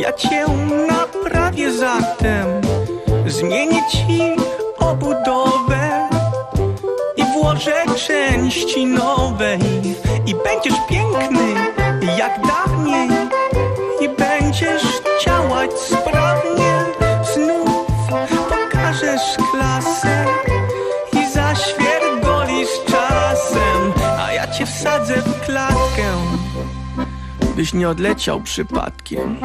Ja cię naprawię zatem, zmienię ci obudowę i włożę części nowej i będziesz piękny jak dawniej i będziesz działać sprawnie. Znów pokażesz klasę i zaświergolisz czasem, a ja cię wsadzę w klatkę, byś nie odleciał przypadkiem.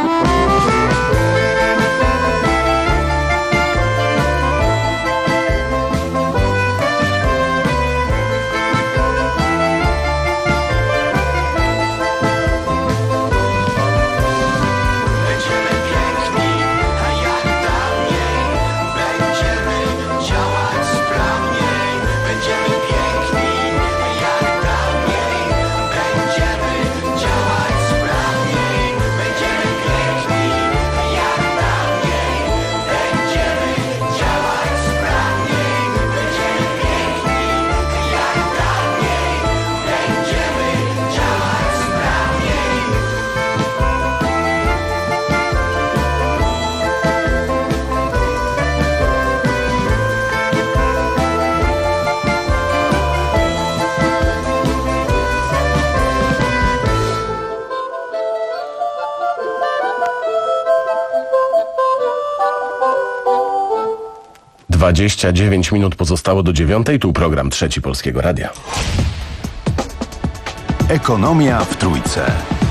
dwadzieścia dziewięć minut pozostało do dziewiątej. Tu program Trzeci Polskiego Radia. Ekonomia w Trójce.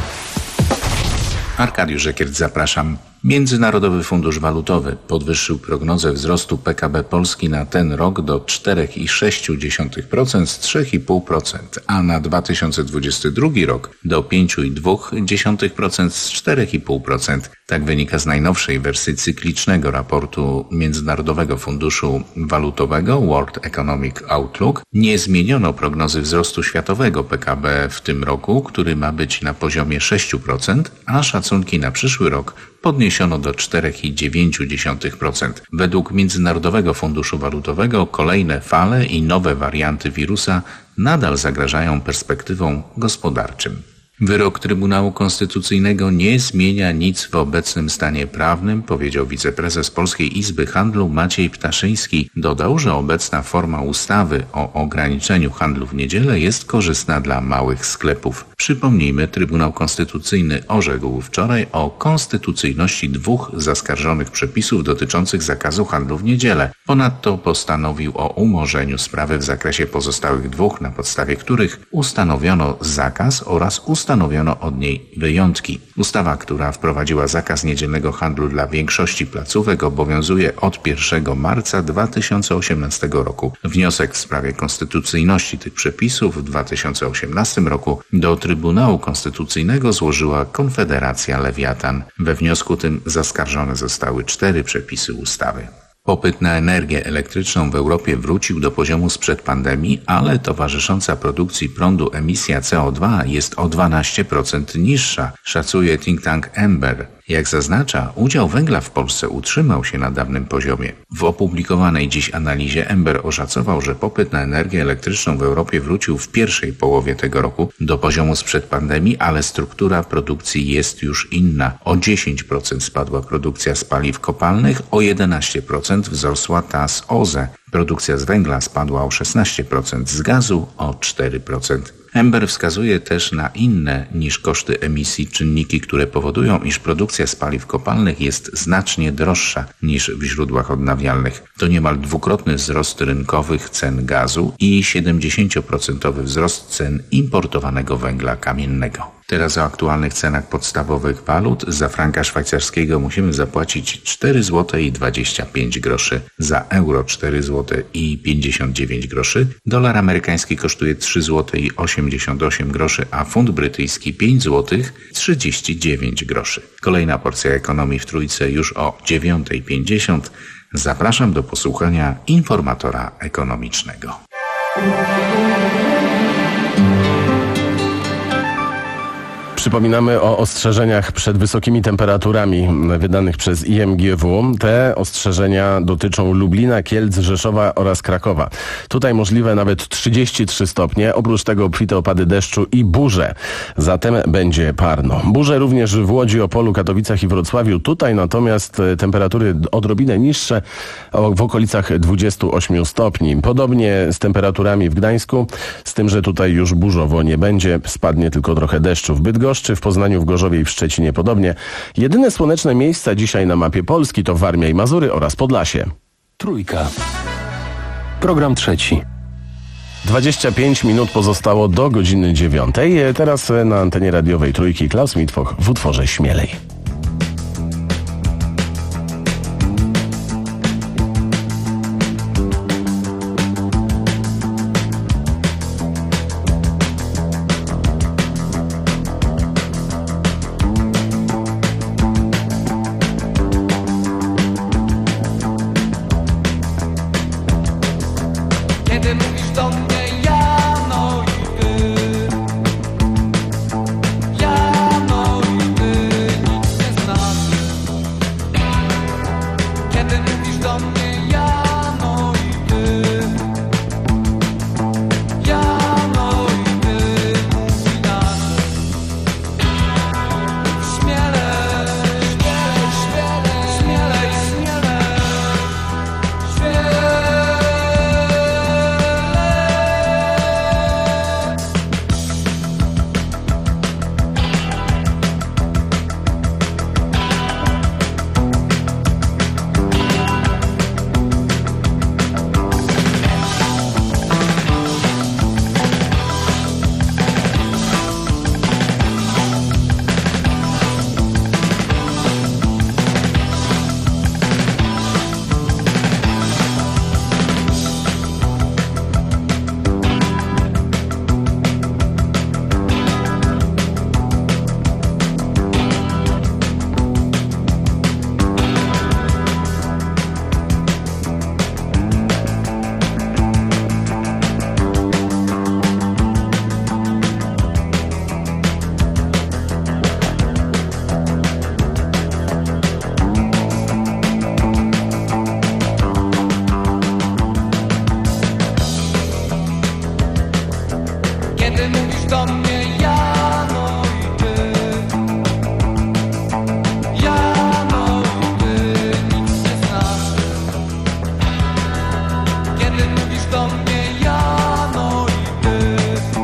Arkadiusz Żekiert, zapraszam. Międzynarodowy Fundusz Walutowy podwyższył prognozę wzrostu P K B Polski na ten rok do cztery i sześć dziesiątych procent z trzy i pół procent, a na dwa tysiące dwudziesty drugi rok do pięć i dwa dziesiątych procent z cztery i pół procent. Tak wynika z najnowszej wersji cyklicznego raportu Międzynarodowego Funduszu Walutowego World Economic Outlook. Nie zmieniono prognozy wzrostu światowego P K B w tym roku, który ma być na poziomie sześć procent, a szacunki na przyszły rok podniesiono do cztery i dziewięć dziesiątych procent. Według Międzynarodowego Funduszu Walutowego kolejne fale i nowe warianty wirusa nadal zagrażają perspektywom gospodarczym. Wyrok Trybunału Konstytucyjnego nie zmienia nic w obecnym stanie prawnym, powiedział wiceprezes Polskiej Izby Handlu Maciej Ptaszyński. Dodał, że obecna forma ustawy o ograniczeniu handlu w niedzielę jest korzystna dla małych sklepów. Przypomnijmy, Trybunał Konstytucyjny orzekł wczoraj o konstytucyjności dwóch zaskarżonych przepisów dotyczących zakazu handlu w niedzielę. Ponadto postanowił o umorzeniu sprawy w zakresie pozostałych dwóch, na podstawie których ustanowiono zakaz oraz ustanowiono Ustanowiono od niej wyjątki. Ustawa, która wprowadziła zakaz niedzielnego handlu dla większości placówek, obowiązuje od pierwszego marca dwa tysiące osiemnastego roku. Wniosek w sprawie konstytucyjności tych przepisów w dwa tysiące osiemnastym roku do Trybunału Konstytucyjnego złożyła Konfederacja Lewiatan. We wniosku tym zaskarżone zostały cztery przepisy ustawy. Popyt na energię elektryczną w Europie wrócił do poziomu sprzed pandemii, ale towarzysząca produkcji prądu emisja C O dwa jest o dwanaście procent niższa, szacuje think tank Ember. Jak zaznacza, udział węgla w Polsce utrzymał się na dawnym poziomie. W opublikowanej dziś analizie Ember oszacował, że popyt na energię elektryczną w Europie wrócił w pierwszej połowie tego roku do poziomu sprzed pandemii, ale struktura produkcji jest już inna. O dziesięć procent spadła produkcja z paliw kopalnych, o jedenaście procent wzrosła ta z O Z E. Produkcja z węgla spadła o szesnaście procent, z gazu o cztery procent. Ember wskazuje też na inne niż koszty emisji czynniki, które powodują, iż produkcja z paliw kopalnych jest znacznie droższa niż w źródłach odnawialnych. To niemal dwukrotny wzrost rynkowych cen gazu i siedemdziesięcioprocentowy wzrost cen importowanego węgla kamiennego. Teraz o aktualnych cenach podstawowych walut. Za franka szwajcarskiego musimy zapłacić cztery złote i dwadzieścia pięć groszy, za euro cztery złote i pięćdziesiąt dziewięć groszy, dolar amerykański kosztuje trzy złote i osiemdziesiąt osiem groszy, a funt brytyjski pięć złotych trzydzieści dziewięć groszy. Kolejna porcja ekonomii w Trójce już o dziewiąta pięćdziesiąt. Zapraszam do posłuchania informatora ekonomicznego. Przypominamy o ostrzeżeniach przed wysokimi temperaturami wydanych przez I M G W. Te ostrzeżenia dotyczą Lublina, Kielc, Rzeszowa oraz Krakowa. Tutaj możliwe nawet trzydzieści trzy stopnie, oprócz tego obfite opady deszczu i burze. Zatem będzie parno. Burze również w Łodzi, Opolu, Katowicach i Wrocławiu. Tutaj natomiast temperatury odrobinę niższe, w okolicach dwudziestu ośmiu stopni. Podobnie z temperaturami w Gdańsku, z tym, że tutaj już burzowo nie będzie. Spadnie tylko trochę deszczu w Bydgoszczy, w Poznaniu, w Gorzowie i w Szczecinie podobnie. Jedyne słoneczne miejsca dzisiaj na mapie Polski to Warmia i Mazury oraz Podlasie. Trójka. Program trzeci. dwadzieścia pięć minut pozostało do godziny dziewiątej. Teraz na antenie radiowej Trójki Klaus Mitwoch w utworze Śmielej. Kiedy mówisz do mnie ja, no i ty, ja, no i ty, nic nie znaczy. Kiedy mówisz do mnie ja, no i ty, ja, no i ty, mów inaczej. Śmielej, śmielej, śmielej, śmielej, śmielej, śmielej. Kiedy mówisz do mnie ja, no i ty, ja, no i ty, nic nie znaczy. Kiedy mówisz do mnie ja, no i ty,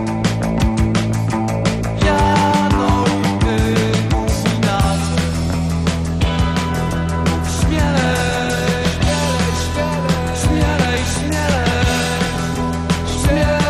ja, no i ty, mów inaczej. Śmielej, śmielej, śmielej, śmielej, śmielej, śmielej.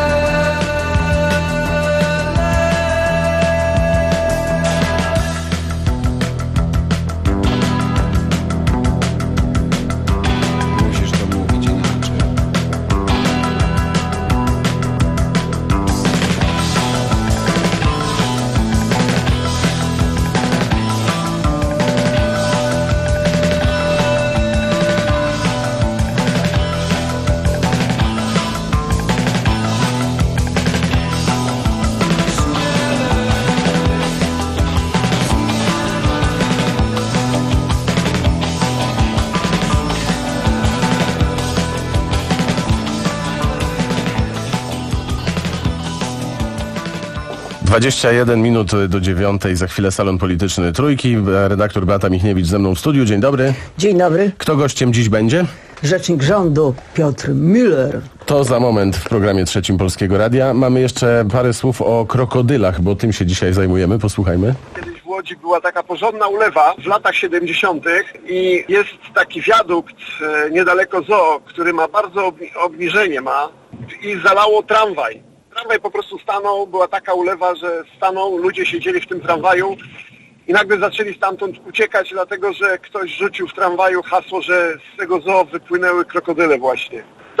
dwadzieścia jeden minut do dziewiątej, za chwilę salon polityczny Trójki. Redaktor Beata Michniewicz ze mną w studiu. Dzień dobry. Dzień dobry. Kto gościem dziś będzie? Rzecznik rządu Piotr Müller. To za moment w programie trzecim Polskiego Radia. Mamy jeszcze parę słów o krokodylach, bo tym się dzisiaj zajmujemy. Posłuchajmy. Kiedyś w Łodzi była taka porządna ulewa w latach siedemdziesiątych i jest taki wiadukt e, niedaleko zoo, który ma bardzo obni- obniżenie ma i zalało tramwaj. Tramwaj po prostu stanął, była taka ulewa, że stanął, ludzie siedzieli w tym tramwaju i nagle zaczęli stamtąd uciekać, dlatego że ktoś rzucił w tramwaju hasło, że z tego zoo wypłynęły krokodyle właśnie. To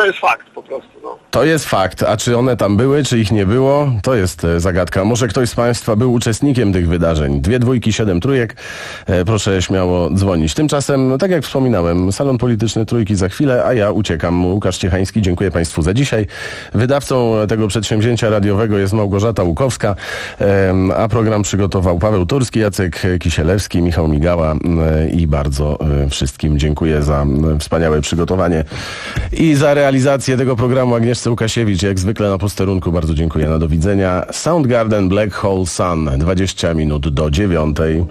to jest fakt po prostu, no. To jest fakt, a czy one tam były, czy ich nie było, to jest e, zagadka. Może ktoś z Państwa był uczestnikiem tych wydarzeń. Dwie dwójki, siedem trójek, e, proszę śmiało dzwonić. Tymczasem, no, tak jak wspominałem, salon polityczny Trójki za chwilę, a ja uciekam. Łukasz Ciechański, dziękuję Państwu za dzisiaj. Wydawcą tego przedsięwzięcia radiowego jest Małgorzata Łukowska, e, a program przygotował Paweł Turski, Jacek Kisielewski, Michał Migała e, i bardzo e, wszystkim dziękuję za e, wspaniałe przygotowanie i za realizację tego programu Agnieszce Łukasiewicz, jak zwykle na posterunku. Bardzo dziękuję, na do widzenia. Soundgarden, Black Hole Sun, dwadzieścia minut do dziewiątej.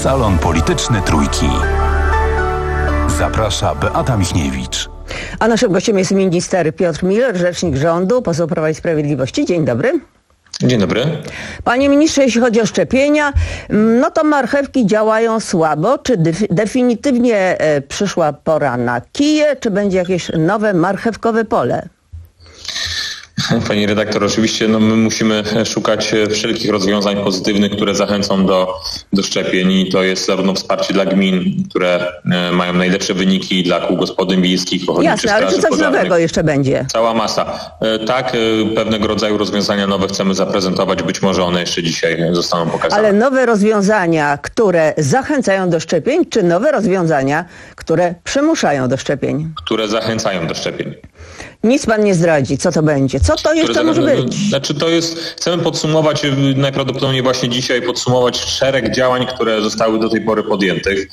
Salon Polityczny Trójki. Zaprasza Beata Michniewicz. A naszym gościem jest minister Piotr Müller, rzecznik rządu, poseł Prawa i Sprawiedliwości. Dzień dobry. Dzień dobry. Panie ministrze, jeśli chodzi o szczepienia, no to marchewki działają słabo. Czy def- definitywnie e, przyszła pora na kije, czy będzie jakieś nowe marchewkowe pole? Pani redaktor, oczywiście no, my musimy szukać wszelkich rozwiązań pozytywnych, które zachęcą do, do szczepień i to jest zarówno wsparcie dla gmin, które e, mają najlepsze wyniki, dla kół gospodyń wiejskich, ochotniczych Jasne, ale czy coś pożarnych. nowego jeszcze będzie? Cała masa. E, tak, e, pewnego rodzaju rozwiązania nowe chcemy zaprezentować, być może one jeszcze dzisiaj zostaną pokazane. Ale nowe rozwiązania, które zachęcają do szczepień, czy nowe rozwiązania, które przymuszają do szczepień? Które zachęcają do szczepień. Nic pan nie zdradzi, co to będzie. Co to jeszcze może być? Znaczy to jest, chcemy podsumować najprawdopodobniej właśnie dzisiaj, podsumować szereg działań, które zostały do tej pory podjętych,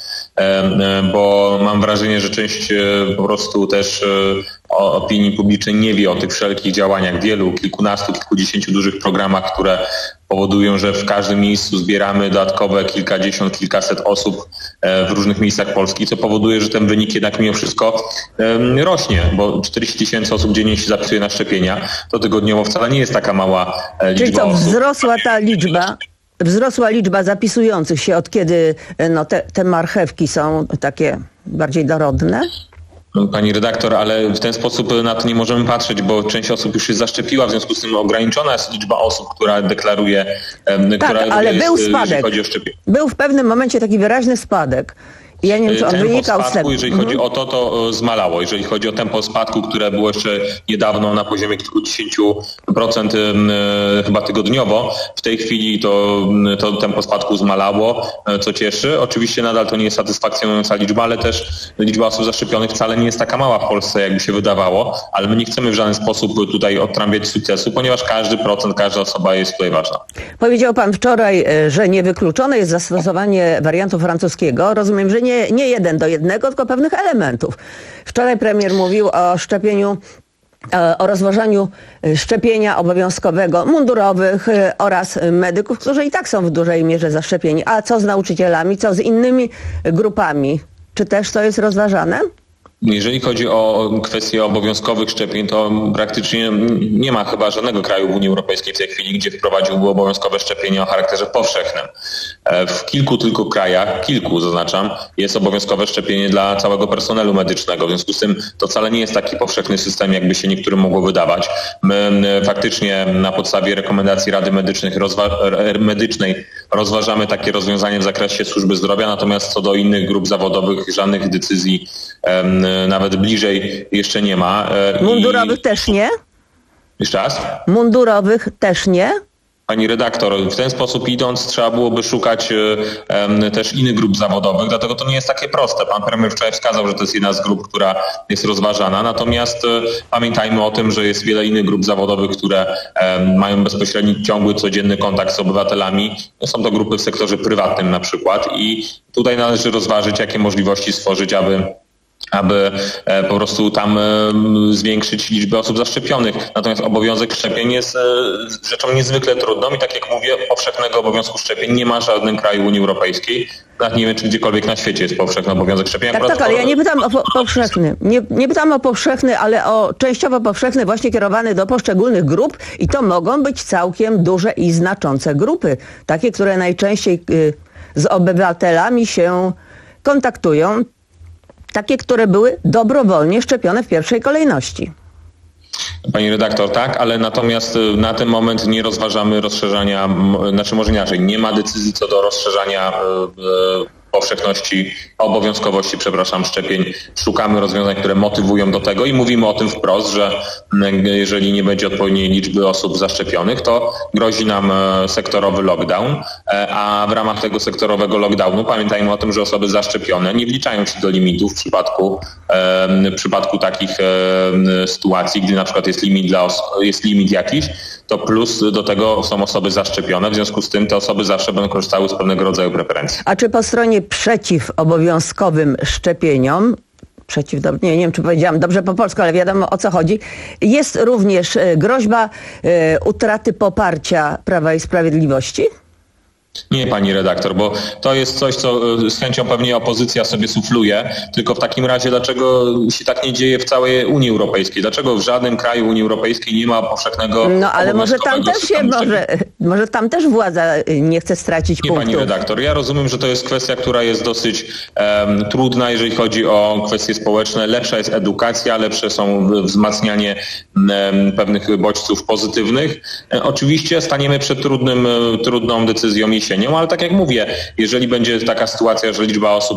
bo mam wrażenie, że część po prostu też opinii publicznej nie wie o tych wszelkich działaniach, wielu, kilkunastu, kilkudziesięciu dużych programach, które powodują, że w każdym miejscu zbieramy dodatkowe kilkadziesiąt, kilkaset osób w różnych miejscach Polski, co powoduje, że ten wynik jednak mimo wszystko rośnie, bo czterdzieści tysięcy osób dziennie się zapisuje na szczepienia, to tygodniowo wcale nie jest taka mała liczba Czyli co, osób. wzrosła ta liczba? Wzrosła liczba zapisujących się, od kiedy no, te, te marchewki są takie bardziej dorodne? Pani redaktor, ale w ten sposób na to nie możemy patrzeć, bo część osób już się zaszczepiła, w związku z tym ograniczona jest liczba osób, która deklaruje, tak, która ale jest, był spadek. jeżeli chodzi o szczepienie. Był w pewnym momencie taki wyraźny spadek. Ja nie wiem, czy on tempo wynikał z spadku, tego. jeżeli Mhm. chodzi o to, to zmalało. Jeżeli chodzi o tempo spadku, które było jeszcze niedawno na poziomie kilkudziesięciu procent e, chyba tygodniowo, w tej chwili to, to tempo spadku zmalało, e, co cieszy. Oczywiście nadal to nie jest satysfakcjonująca liczba, ale też liczba osób zaszczepionych wcale nie jest taka mała w Polsce, jakby się wydawało, ale my nie chcemy w żaden sposób tutaj odtrąbiać sukcesu, ponieważ każdy procent, każda osoba jest tutaj ważna. Powiedział pan wczoraj, że niewykluczone jest zastosowanie wariantu francuskiego. Rozumiem, że nie Nie, nie jeden do jednego, tylko pewnych elementów. Wczoraj premier mówił o szczepieniu, o rozważaniu szczepienia obowiązkowego mundurowych oraz medyków, którzy i tak są w dużej mierze zaszczepieni. A co z nauczycielami, co z innymi grupami? Czy też to jest rozważane? Jeżeli chodzi o kwestie obowiązkowych szczepień, to praktycznie nie ma chyba żadnego kraju w Unii Europejskiej w tej chwili, gdzie wprowadziłby obowiązkowe szczepienia o charakterze powszechnym. W kilku tylko krajach, kilku zaznaczam, jest obowiązkowe szczepienie dla całego personelu medycznego. W związku z tym to wcale nie jest taki powszechny system, jakby się niektórym mogło wydawać. My faktycznie na podstawie rekomendacji Rady Medycznych, rozwa- medycznej rozważamy takie rozwiązanie w zakresie służby zdrowia, natomiast co do innych grup zawodowych żadnych decyzji nawet bliżej jeszcze nie ma. Mundurowych I... też nie? Jeszcze raz? Mundurowych też nie? Pani redaktor, w ten sposób idąc trzeba byłoby szukać um, też innych grup zawodowych, dlatego to nie jest takie proste. Pan premier wczoraj wskazał, że to jest jedna z grup, która jest rozważana, natomiast um, pamiętajmy o tym, że jest wiele innych grup zawodowych, które um, mają bezpośredni, ciągły, codzienny kontakt z obywatelami. Są to grupy w sektorze prywatnym na przykład i tutaj należy rozważyć, jakie możliwości stworzyć, aby aby e, po prostu tam e, zwiększyć liczbę osób zaszczepionych. Natomiast obowiązek szczepień jest e, rzeczą niezwykle trudną i tak jak mówię, powszechnego obowiązku szczepień nie ma w żadnym kraju Unii Europejskiej. Nawet nie wiem, czy gdziekolwiek na świecie jest powszechny obowiązek szczepienia. Tak, tak, ale ja nie pytam o po- powszechny. Nie, nie pytam o powszechny, ale o częściowo powszechny, właśnie kierowany do poszczególnych grup i to mogą być całkiem duże i znaczące grupy. Takie, które najczęściej y, z obywatelami się kontaktują. Takie, które były dobrowolnie szczepione w pierwszej kolejności. Pani redaktor, tak, ale natomiast na ten moment nie rozważamy rozszerzania, znaczy może inaczej, nie ma decyzji co do rozszerzania e, powszechności, obowiązkowości, przepraszam, szczepień. Szukamy rozwiązań, które motywują do tego i mówimy o tym wprost, że jeżeli nie będzie odpowiedniej liczby osób zaszczepionych, to grozi nam sektorowy lockdown, a w ramach tego sektorowego lockdownu pamiętajmy o tym, że osoby zaszczepione nie wliczają się do limitów w przypadku, w przypadku takich sytuacji, gdy na przykład jest limit, dla os- jest limit jakiś, to plus do tego są osoby zaszczepione, w związku z tym te osoby zawsze będą korzystały z pewnego rodzaju preferencji. A czy po stronie przeciw obowiązkowym szczepieniom, przeciw, nie, nie wiem czy powiedziałam dobrze po polsku, ale wiadomo o co chodzi, jest również groźba e, utraty poparcia Prawa i Sprawiedliwości? Nie, pani redaktor, bo to jest coś, co z chęcią pewnie opozycja sobie sufluje, tylko w takim razie dlaczego się tak nie dzieje w całej Unii Europejskiej? Dlaczego w żadnym kraju Unii Europejskiej nie ma powszechnego... No ale może tam też się, może, może tam też władza nie chce stracić nie, punktów. Pani redaktor, ja rozumiem, że to jest kwestia, która jest dosyć um, trudna, jeżeli chodzi o kwestie społeczne. Lepsza jest edukacja, lepsze są wzmacnianie um, pewnych bodźców pozytywnych. E, oczywiście staniemy przed trudnym, trudną decyzją jesienią, ale tak jak mówię, jeżeli będzie taka sytuacja, że liczba osób,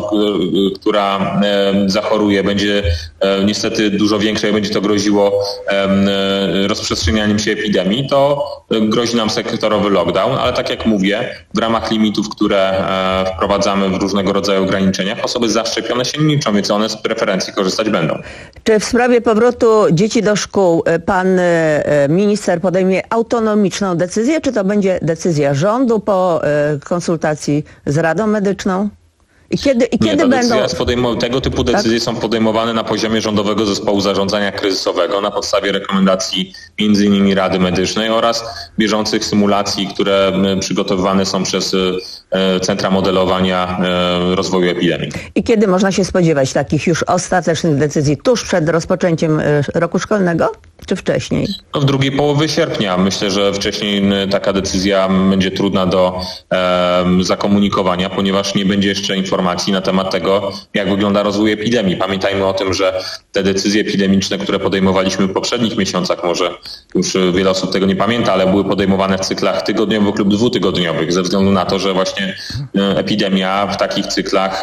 która zachoruje, będzie niestety dużo większa i będzie to groziło rozprzestrzenianiem się epidemii, to grozi nam sektorowy lockdown, ale tak jak mówię, w ramach limitów, które wprowadzamy w różnego rodzaju ograniczeniach, osoby zaszczepione się nie liczą, więc one z preferencji korzystać będą. Czy w sprawie powrotu dzieci do szkół pan minister podejmie autonomiczną decyzję, czy to będzie decyzja rządu po konsultacji z Radą Medyczną? I kiedy, i nie, kiedy będą... Podejmow- tego typu decyzje tak? są podejmowane na poziomie Rządowego Zespołu Zarządzania Kryzysowego na podstawie rekomendacji między innymi Rady Medycznej oraz bieżących symulacji, które przygotowywane są przez Centra Modelowania Rozwoju Epidemii. I kiedy można się spodziewać takich już ostatecznych decyzji? Tuż przed rozpoczęciem roku szkolnego, czy wcześniej? No w drugiej połowie sierpnia. Myślę, że wcześniej taka decyzja będzie trudna do e, zakomunikowania, ponieważ nie będzie jeszcze informacji na temat tego, jak wygląda rozwój epidemii. Pamiętajmy o tym, że te decyzje epidemiczne, które podejmowaliśmy w poprzednich miesiącach, może już wiele osób tego nie pamięta, ale były podejmowane w cyklach tygodniowych lub dwutygodniowych, ze względu na to, że właśnie epidemia w takich cyklach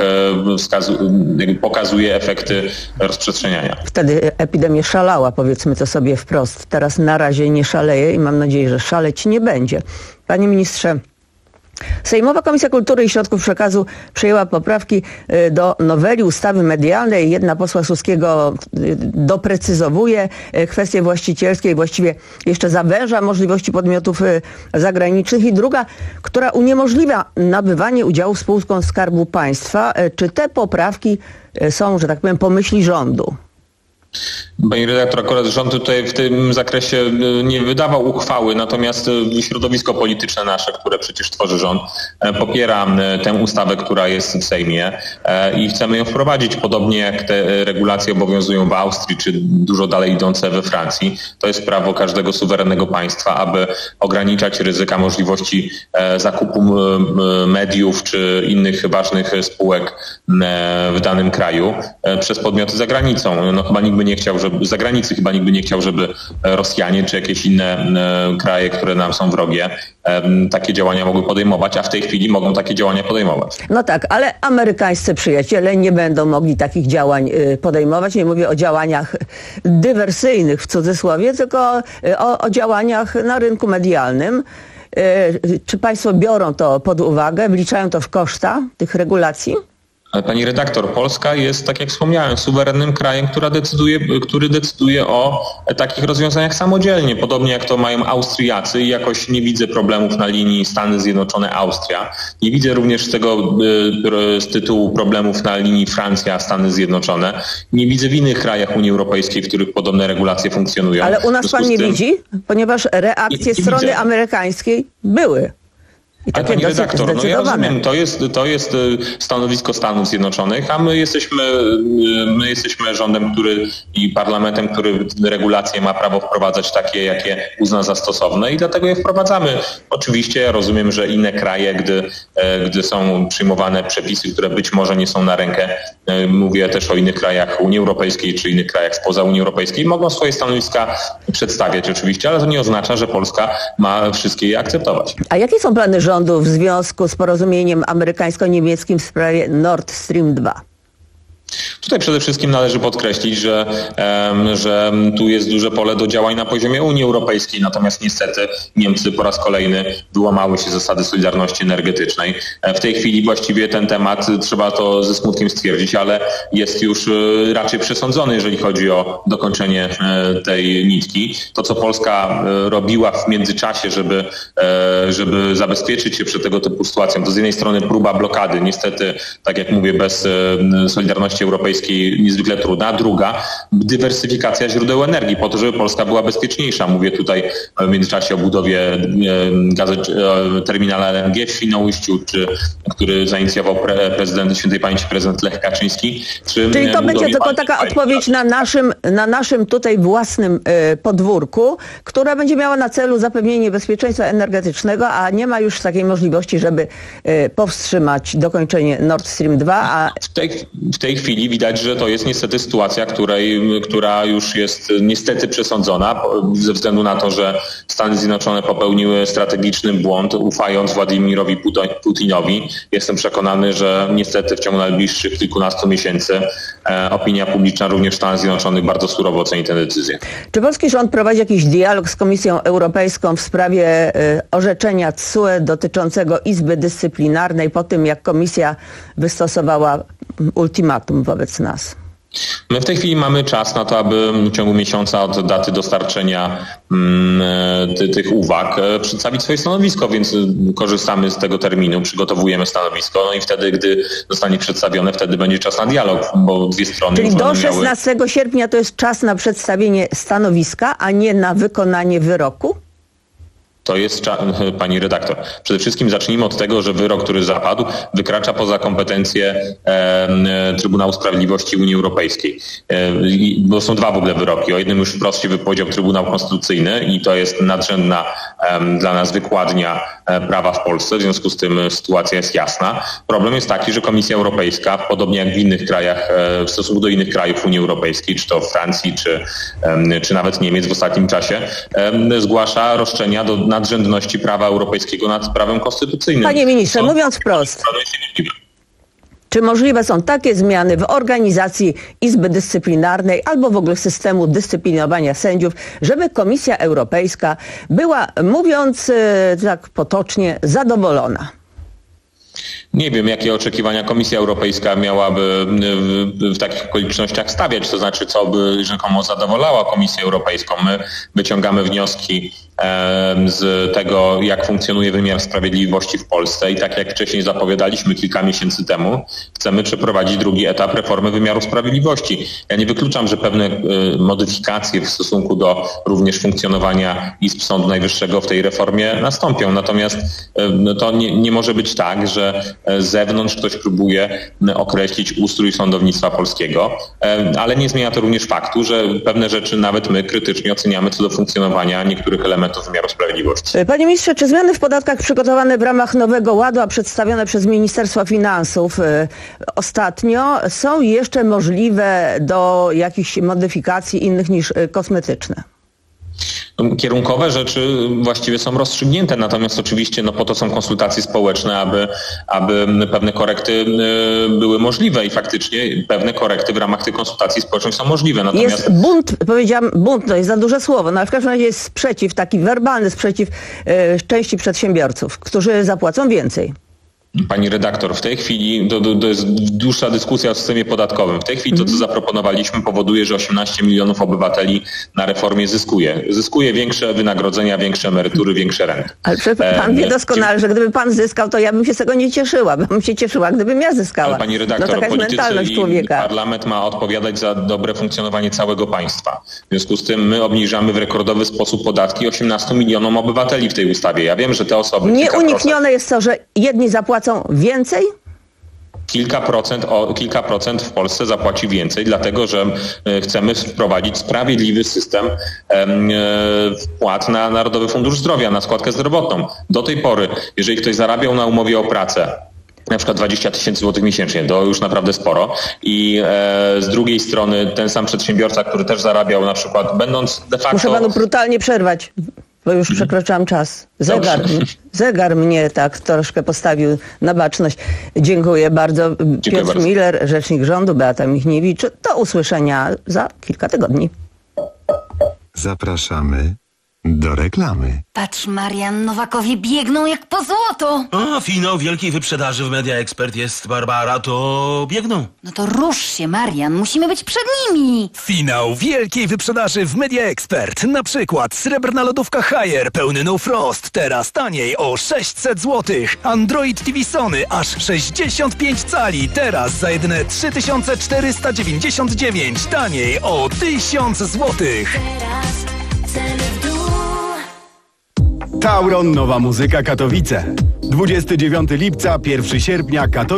wskazu- pokazuje efekty rozprzestrzeniania. Wtedy epidemia szalała, powiedzmy to sobie wprost. Teraz na razie nie szaleje i mam nadzieję, że szaleć nie będzie. Panie ministrze, Sejmowa Komisja Kultury i Środków Przekazu przyjęła poprawki do noweli ustawy medialnej. Jedna posła Suskiego doprecyzowuje kwestie właścicielskie i właściwie jeszcze zawęża możliwości podmiotów zagranicznych i druga, która uniemożliwia nabywanie udziałów spółkom Skarbu Państwa. Czy te poprawki są, że tak powiem, po myśli rządu? Pani redaktor, akurat rząd tutaj w tym zakresie nie wydawał uchwały, natomiast środowisko polityczne nasze, które przecież tworzy rząd, popiera tę ustawę, która jest w Sejmie i chcemy ją wprowadzić, podobnie jak te regulacje obowiązują w Austrii, czy dużo dalej idące we Francji. To jest prawo każdego suwerennego państwa, aby ograniczać ryzyka możliwości zakupu mediów czy innych ważnych spółek w danym kraju przez podmioty za granicą. No chyba nikt by nie chciał, żeby z zagranicy chyba nikt by nie chciał, żeby Rosjanie czy jakieś inne kraje, które nam są wrogie, takie działania mogły podejmować, a w tej chwili mogą takie działania podejmować. No tak, ale amerykańscy przyjaciele nie będą mogli takich działań podejmować. Nie mówię o działaniach dywersyjnych w cudzysłowie, tylko o, o działaniach na rynku medialnym. Czy państwo biorą to pod uwagę, wliczają to w koszta tych regulacji? Pani redaktor, Polska jest, tak jak wspomniałem, suwerennym krajem, która decyduje, który decyduje o takich rozwiązaniach samodzielnie, podobnie jak to mają Austriacy i jakoś nie widzę problemów na linii Stany Zjednoczone-Austria. Nie widzę również z tego z tytułu problemów na linii Francja-Stany Zjednoczone. Nie widzę w innych krajach Unii Europejskiej, w których podobne regulacje funkcjonują. Ale u nas pan nie tym... widzi? Ponieważ reakcje nie, nie strony widzę. amerykańskiej były. Ale pani redaktor, no ja rozumiem, to jest, to jest stanowisko Stanów Zjednoczonych, a my jesteśmy, my jesteśmy rządem, który i parlamentem, który regulacje ma prawo wprowadzać takie, jakie uzna za stosowne i dlatego je wprowadzamy. Oczywiście ja rozumiem, że inne kraje, gdy, gdy są przyjmowane przepisy, które być może nie są na rękę, mówię też o innych krajach Unii Europejskiej czy innych krajach spoza Unii Europejskiej, mogą swoje stanowiska przedstawiać oczywiście, ale to nie oznacza, że Polska ma wszystkie je akceptować. A jakie są plany rządu w związku z porozumieniem amerykańsko-niemieckim w sprawie Nord Stream dwa? Tutaj przede wszystkim należy podkreślić, że, że tu jest duże pole do działań na poziomie Unii Europejskiej, natomiast niestety Niemcy po raz kolejny wyłamały się zasady solidarności energetycznej. W tej chwili właściwie ten temat, trzeba to ze smutkiem stwierdzić, ale jest już raczej przesądzony, jeżeli chodzi o dokończenie tej nitki. To, co Polska robiła w międzyczasie, żeby, żeby zabezpieczyć się przed tego typu sytuacją, to z jednej strony próba blokady, niestety, tak jak mówię, bez solidarności konkurencji europejskiej niezwykle trudna. A druga, dywersyfikacja źródeł energii po to, żeby Polska była bezpieczniejsza. Mówię tutaj w międzyczasie o budowie gazet, terminala L N G w Świnoujściu, czy, który zainicjował pre, prezydent świętej pamięci prezydent Lech Kaczyński. Czy Czyli to będzie tylko taka odpowiedź na naszym, na naszym tutaj własnym y, podwórku, która będzie miała na celu zapewnienie bezpieczeństwa energetycznego, a nie ma już takiej możliwości, żeby y, powstrzymać dokończenie Nord Stream dwa. A... W, tej, w tej chwili widać, że to jest niestety sytuacja, której, która już jest niestety przesądzona ze względu na to, że Stany Zjednoczone popełniły strategiczny błąd, ufając Władimirowi Putinowi. Jestem przekonany, że niestety w ciągu najbliższych kilkunastu miesięcy e, opinia publiczna również w Stanach Zjednoczonych bardzo surowo oceni tę decyzję. Czy polski rząd prowadzi jakiś dialog z Komisją Europejską w sprawie y, orzeczenia T S U E dotyczącego Izby Dyscyplinarnej po tym, jak Komisja wystosowała ultimatum wobec nas? My w tej chwili mamy czas na to, aby w ciągu miesiąca od daty dostarczenia mm, ty, tych uwag e, przedstawić swoje stanowisko, więc korzystamy z tego terminu, przygotowujemy stanowisko, no i wtedy, gdy zostanie przedstawione, wtedy będzie czas na dialog, bo dwie strony... Czyli już do będą miały... szesnastego sierpnia to jest czas na przedstawienie stanowiska, a nie na wykonanie wyroku? To jest, pani redaktor, przede wszystkim zacznijmy od tego, że wyrok, który zapadł, wykracza poza kompetencje e, Trybunału Sprawiedliwości Unii Europejskiej. E, bo są dwa w ogóle wyroki. O jednym już wprost się wypowiedział Trybunał Konstytucyjny i to jest nadrzędna e, dla nas wykładnia e, prawa w Polsce, w związku z tym sytuacja jest jasna. Problem jest taki, że Komisja Europejska, podobnie jak w innych krajach, e, w stosunku do innych krajów Unii Europejskiej, czy to Francji, czy, e, czy nawet Niemiec w ostatnim czasie, e, zgłasza roszczenia do nadrzędności prawa europejskiego nad prawem konstytucyjnym. Panie ministrze, to, mówiąc wprost, czy możliwe są takie zmiany w organizacji Izby Dyscyplinarnej albo w ogóle systemu dyscyplinowania sędziów, żeby Komisja Europejska była, mówiąc tak potocznie, zadowolona? Nie wiem, jakie oczekiwania Komisja Europejska miałaby w, w takich okolicznościach stawiać, to znaczy, co by rzekomo zadowalała Komisję Europejską. My wyciągamy wnioski e, z tego, jak funkcjonuje wymiar sprawiedliwości w Polsce i tak jak wcześniej zapowiadaliśmy kilka miesięcy temu, chcemy przeprowadzić drugi etap reformy wymiaru sprawiedliwości. Ja nie wykluczam, że pewne e, modyfikacje w stosunku do również funkcjonowania Izb Sądu Najwyższego w tej reformie nastąpią. Natomiast e, to nie, nie może być tak, że z zewnątrz ktoś próbuje określić ustrój sądownictwa polskiego, ale nie zmienia to również faktu, że pewne rzeczy nawet my krytycznie oceniamy co do funkcjonowania niektórych elementów wymiaru sprawiedliwości. Panie ministrze, czy zmiany w podatkach przygotowane w ramach Nowego Ładu, a przedstawione przez Ministerstwo Finansów ostatnio są jeszcze możliwe do jakichś modyfikacji innych niż kosmetyczne? Kierunkowe rzeczy właściwie są rozstrzygnięte, natomiast oczywiście no, po to są konsultacje społeczne, aby, aby pewne korekty były możliwe i faktycznie pewne korekty w ramach tych konsultacji społecznych są możliwe. Natomiast... Jest bunt, powiedziałam, bunt to jest za duże słowo, no ale w każdym razie jest sprzeciw, taki werbalny sprzeciw y, części przedsiębiorców, którzy zapłacą więcej. Pani redaktor, w tej chwili to, to jest dłuższa dyskusja o systemie podatkowym. W tej chwili to, co zaproponowaliśmy, powoduje, że osiemnaście milionów obywateli na reformie zyskuje. Zyskuje większe wynagrodzenia, większe emerytury, większe renty. Ale pan wie doskonale, że gdyby pan zyskał, to ja bym się z tego nie cieszyła. Bym się cieszyła, gdybym ja zyskała. Ale pani redaktor, no, taka jest mentalność i człowieka. Parlament ma odpowiadać za dobre funkcjonowanie całego państwa. W związku z tym my obniżamy w rekordowy sposób podatki osiemnastu milionom obywateli w tej ustawie. Ja wiem, że te osoby... Nieuniknione jest to, że jedni zapłacą więcej? Kilka procent, o, kilka procent w Polsce zapłaci więcej, dlatego że chcemy wprowadzić sprawiedliwy system e, wpłat na Narodowy Fundusz Zdrowia, na składkę zdrowotną. Do tej pory, jeżeli ktoś zarabiał na umowie o pracę na przykład dwadzieścia tysięcy złotych miesięcznie, to już naprawdę sporo. I e, z drugiej strony ten sam przedsiębiorca, który też zarabiał na przykład, będąc de facto... Muszę panu brutalnie przerwać, bo już przekroczyłam czas. Zegar, zegar mnie tak troszkę postawił na baczność. Dziękuję bardzo. Dziękuję Piotr bardzo. Miller, rzecznik rządu, Beata Michniewicz. Do usłyszenia za kilka tygodni. Zapraszamy Do reklamy. Patrz, Marian, Nowakowie biegną jak po złoto. O, finał wielkiej wyprzedaży w Media Expert jest, Barbara, to biegną. No to rusz się, Marian, musimy być przed nimi. Finał wielkiej wyprzedaży w Media Expert. Na przykład srebrna lodówka Haier pełny No Frost, teraz taniej o sześćset złotych. Android T V Sony aż sześćdziesiąt pięć cali, teraz za jedyne trzy tysiące czterysta dziewięćdziesiąt dziewięć, taniej o tysiąc złotych. Tauron Nowa Muzyka Katowice. dwudziestego dziewiątego lipca, pierwszego sierpnia Katowice.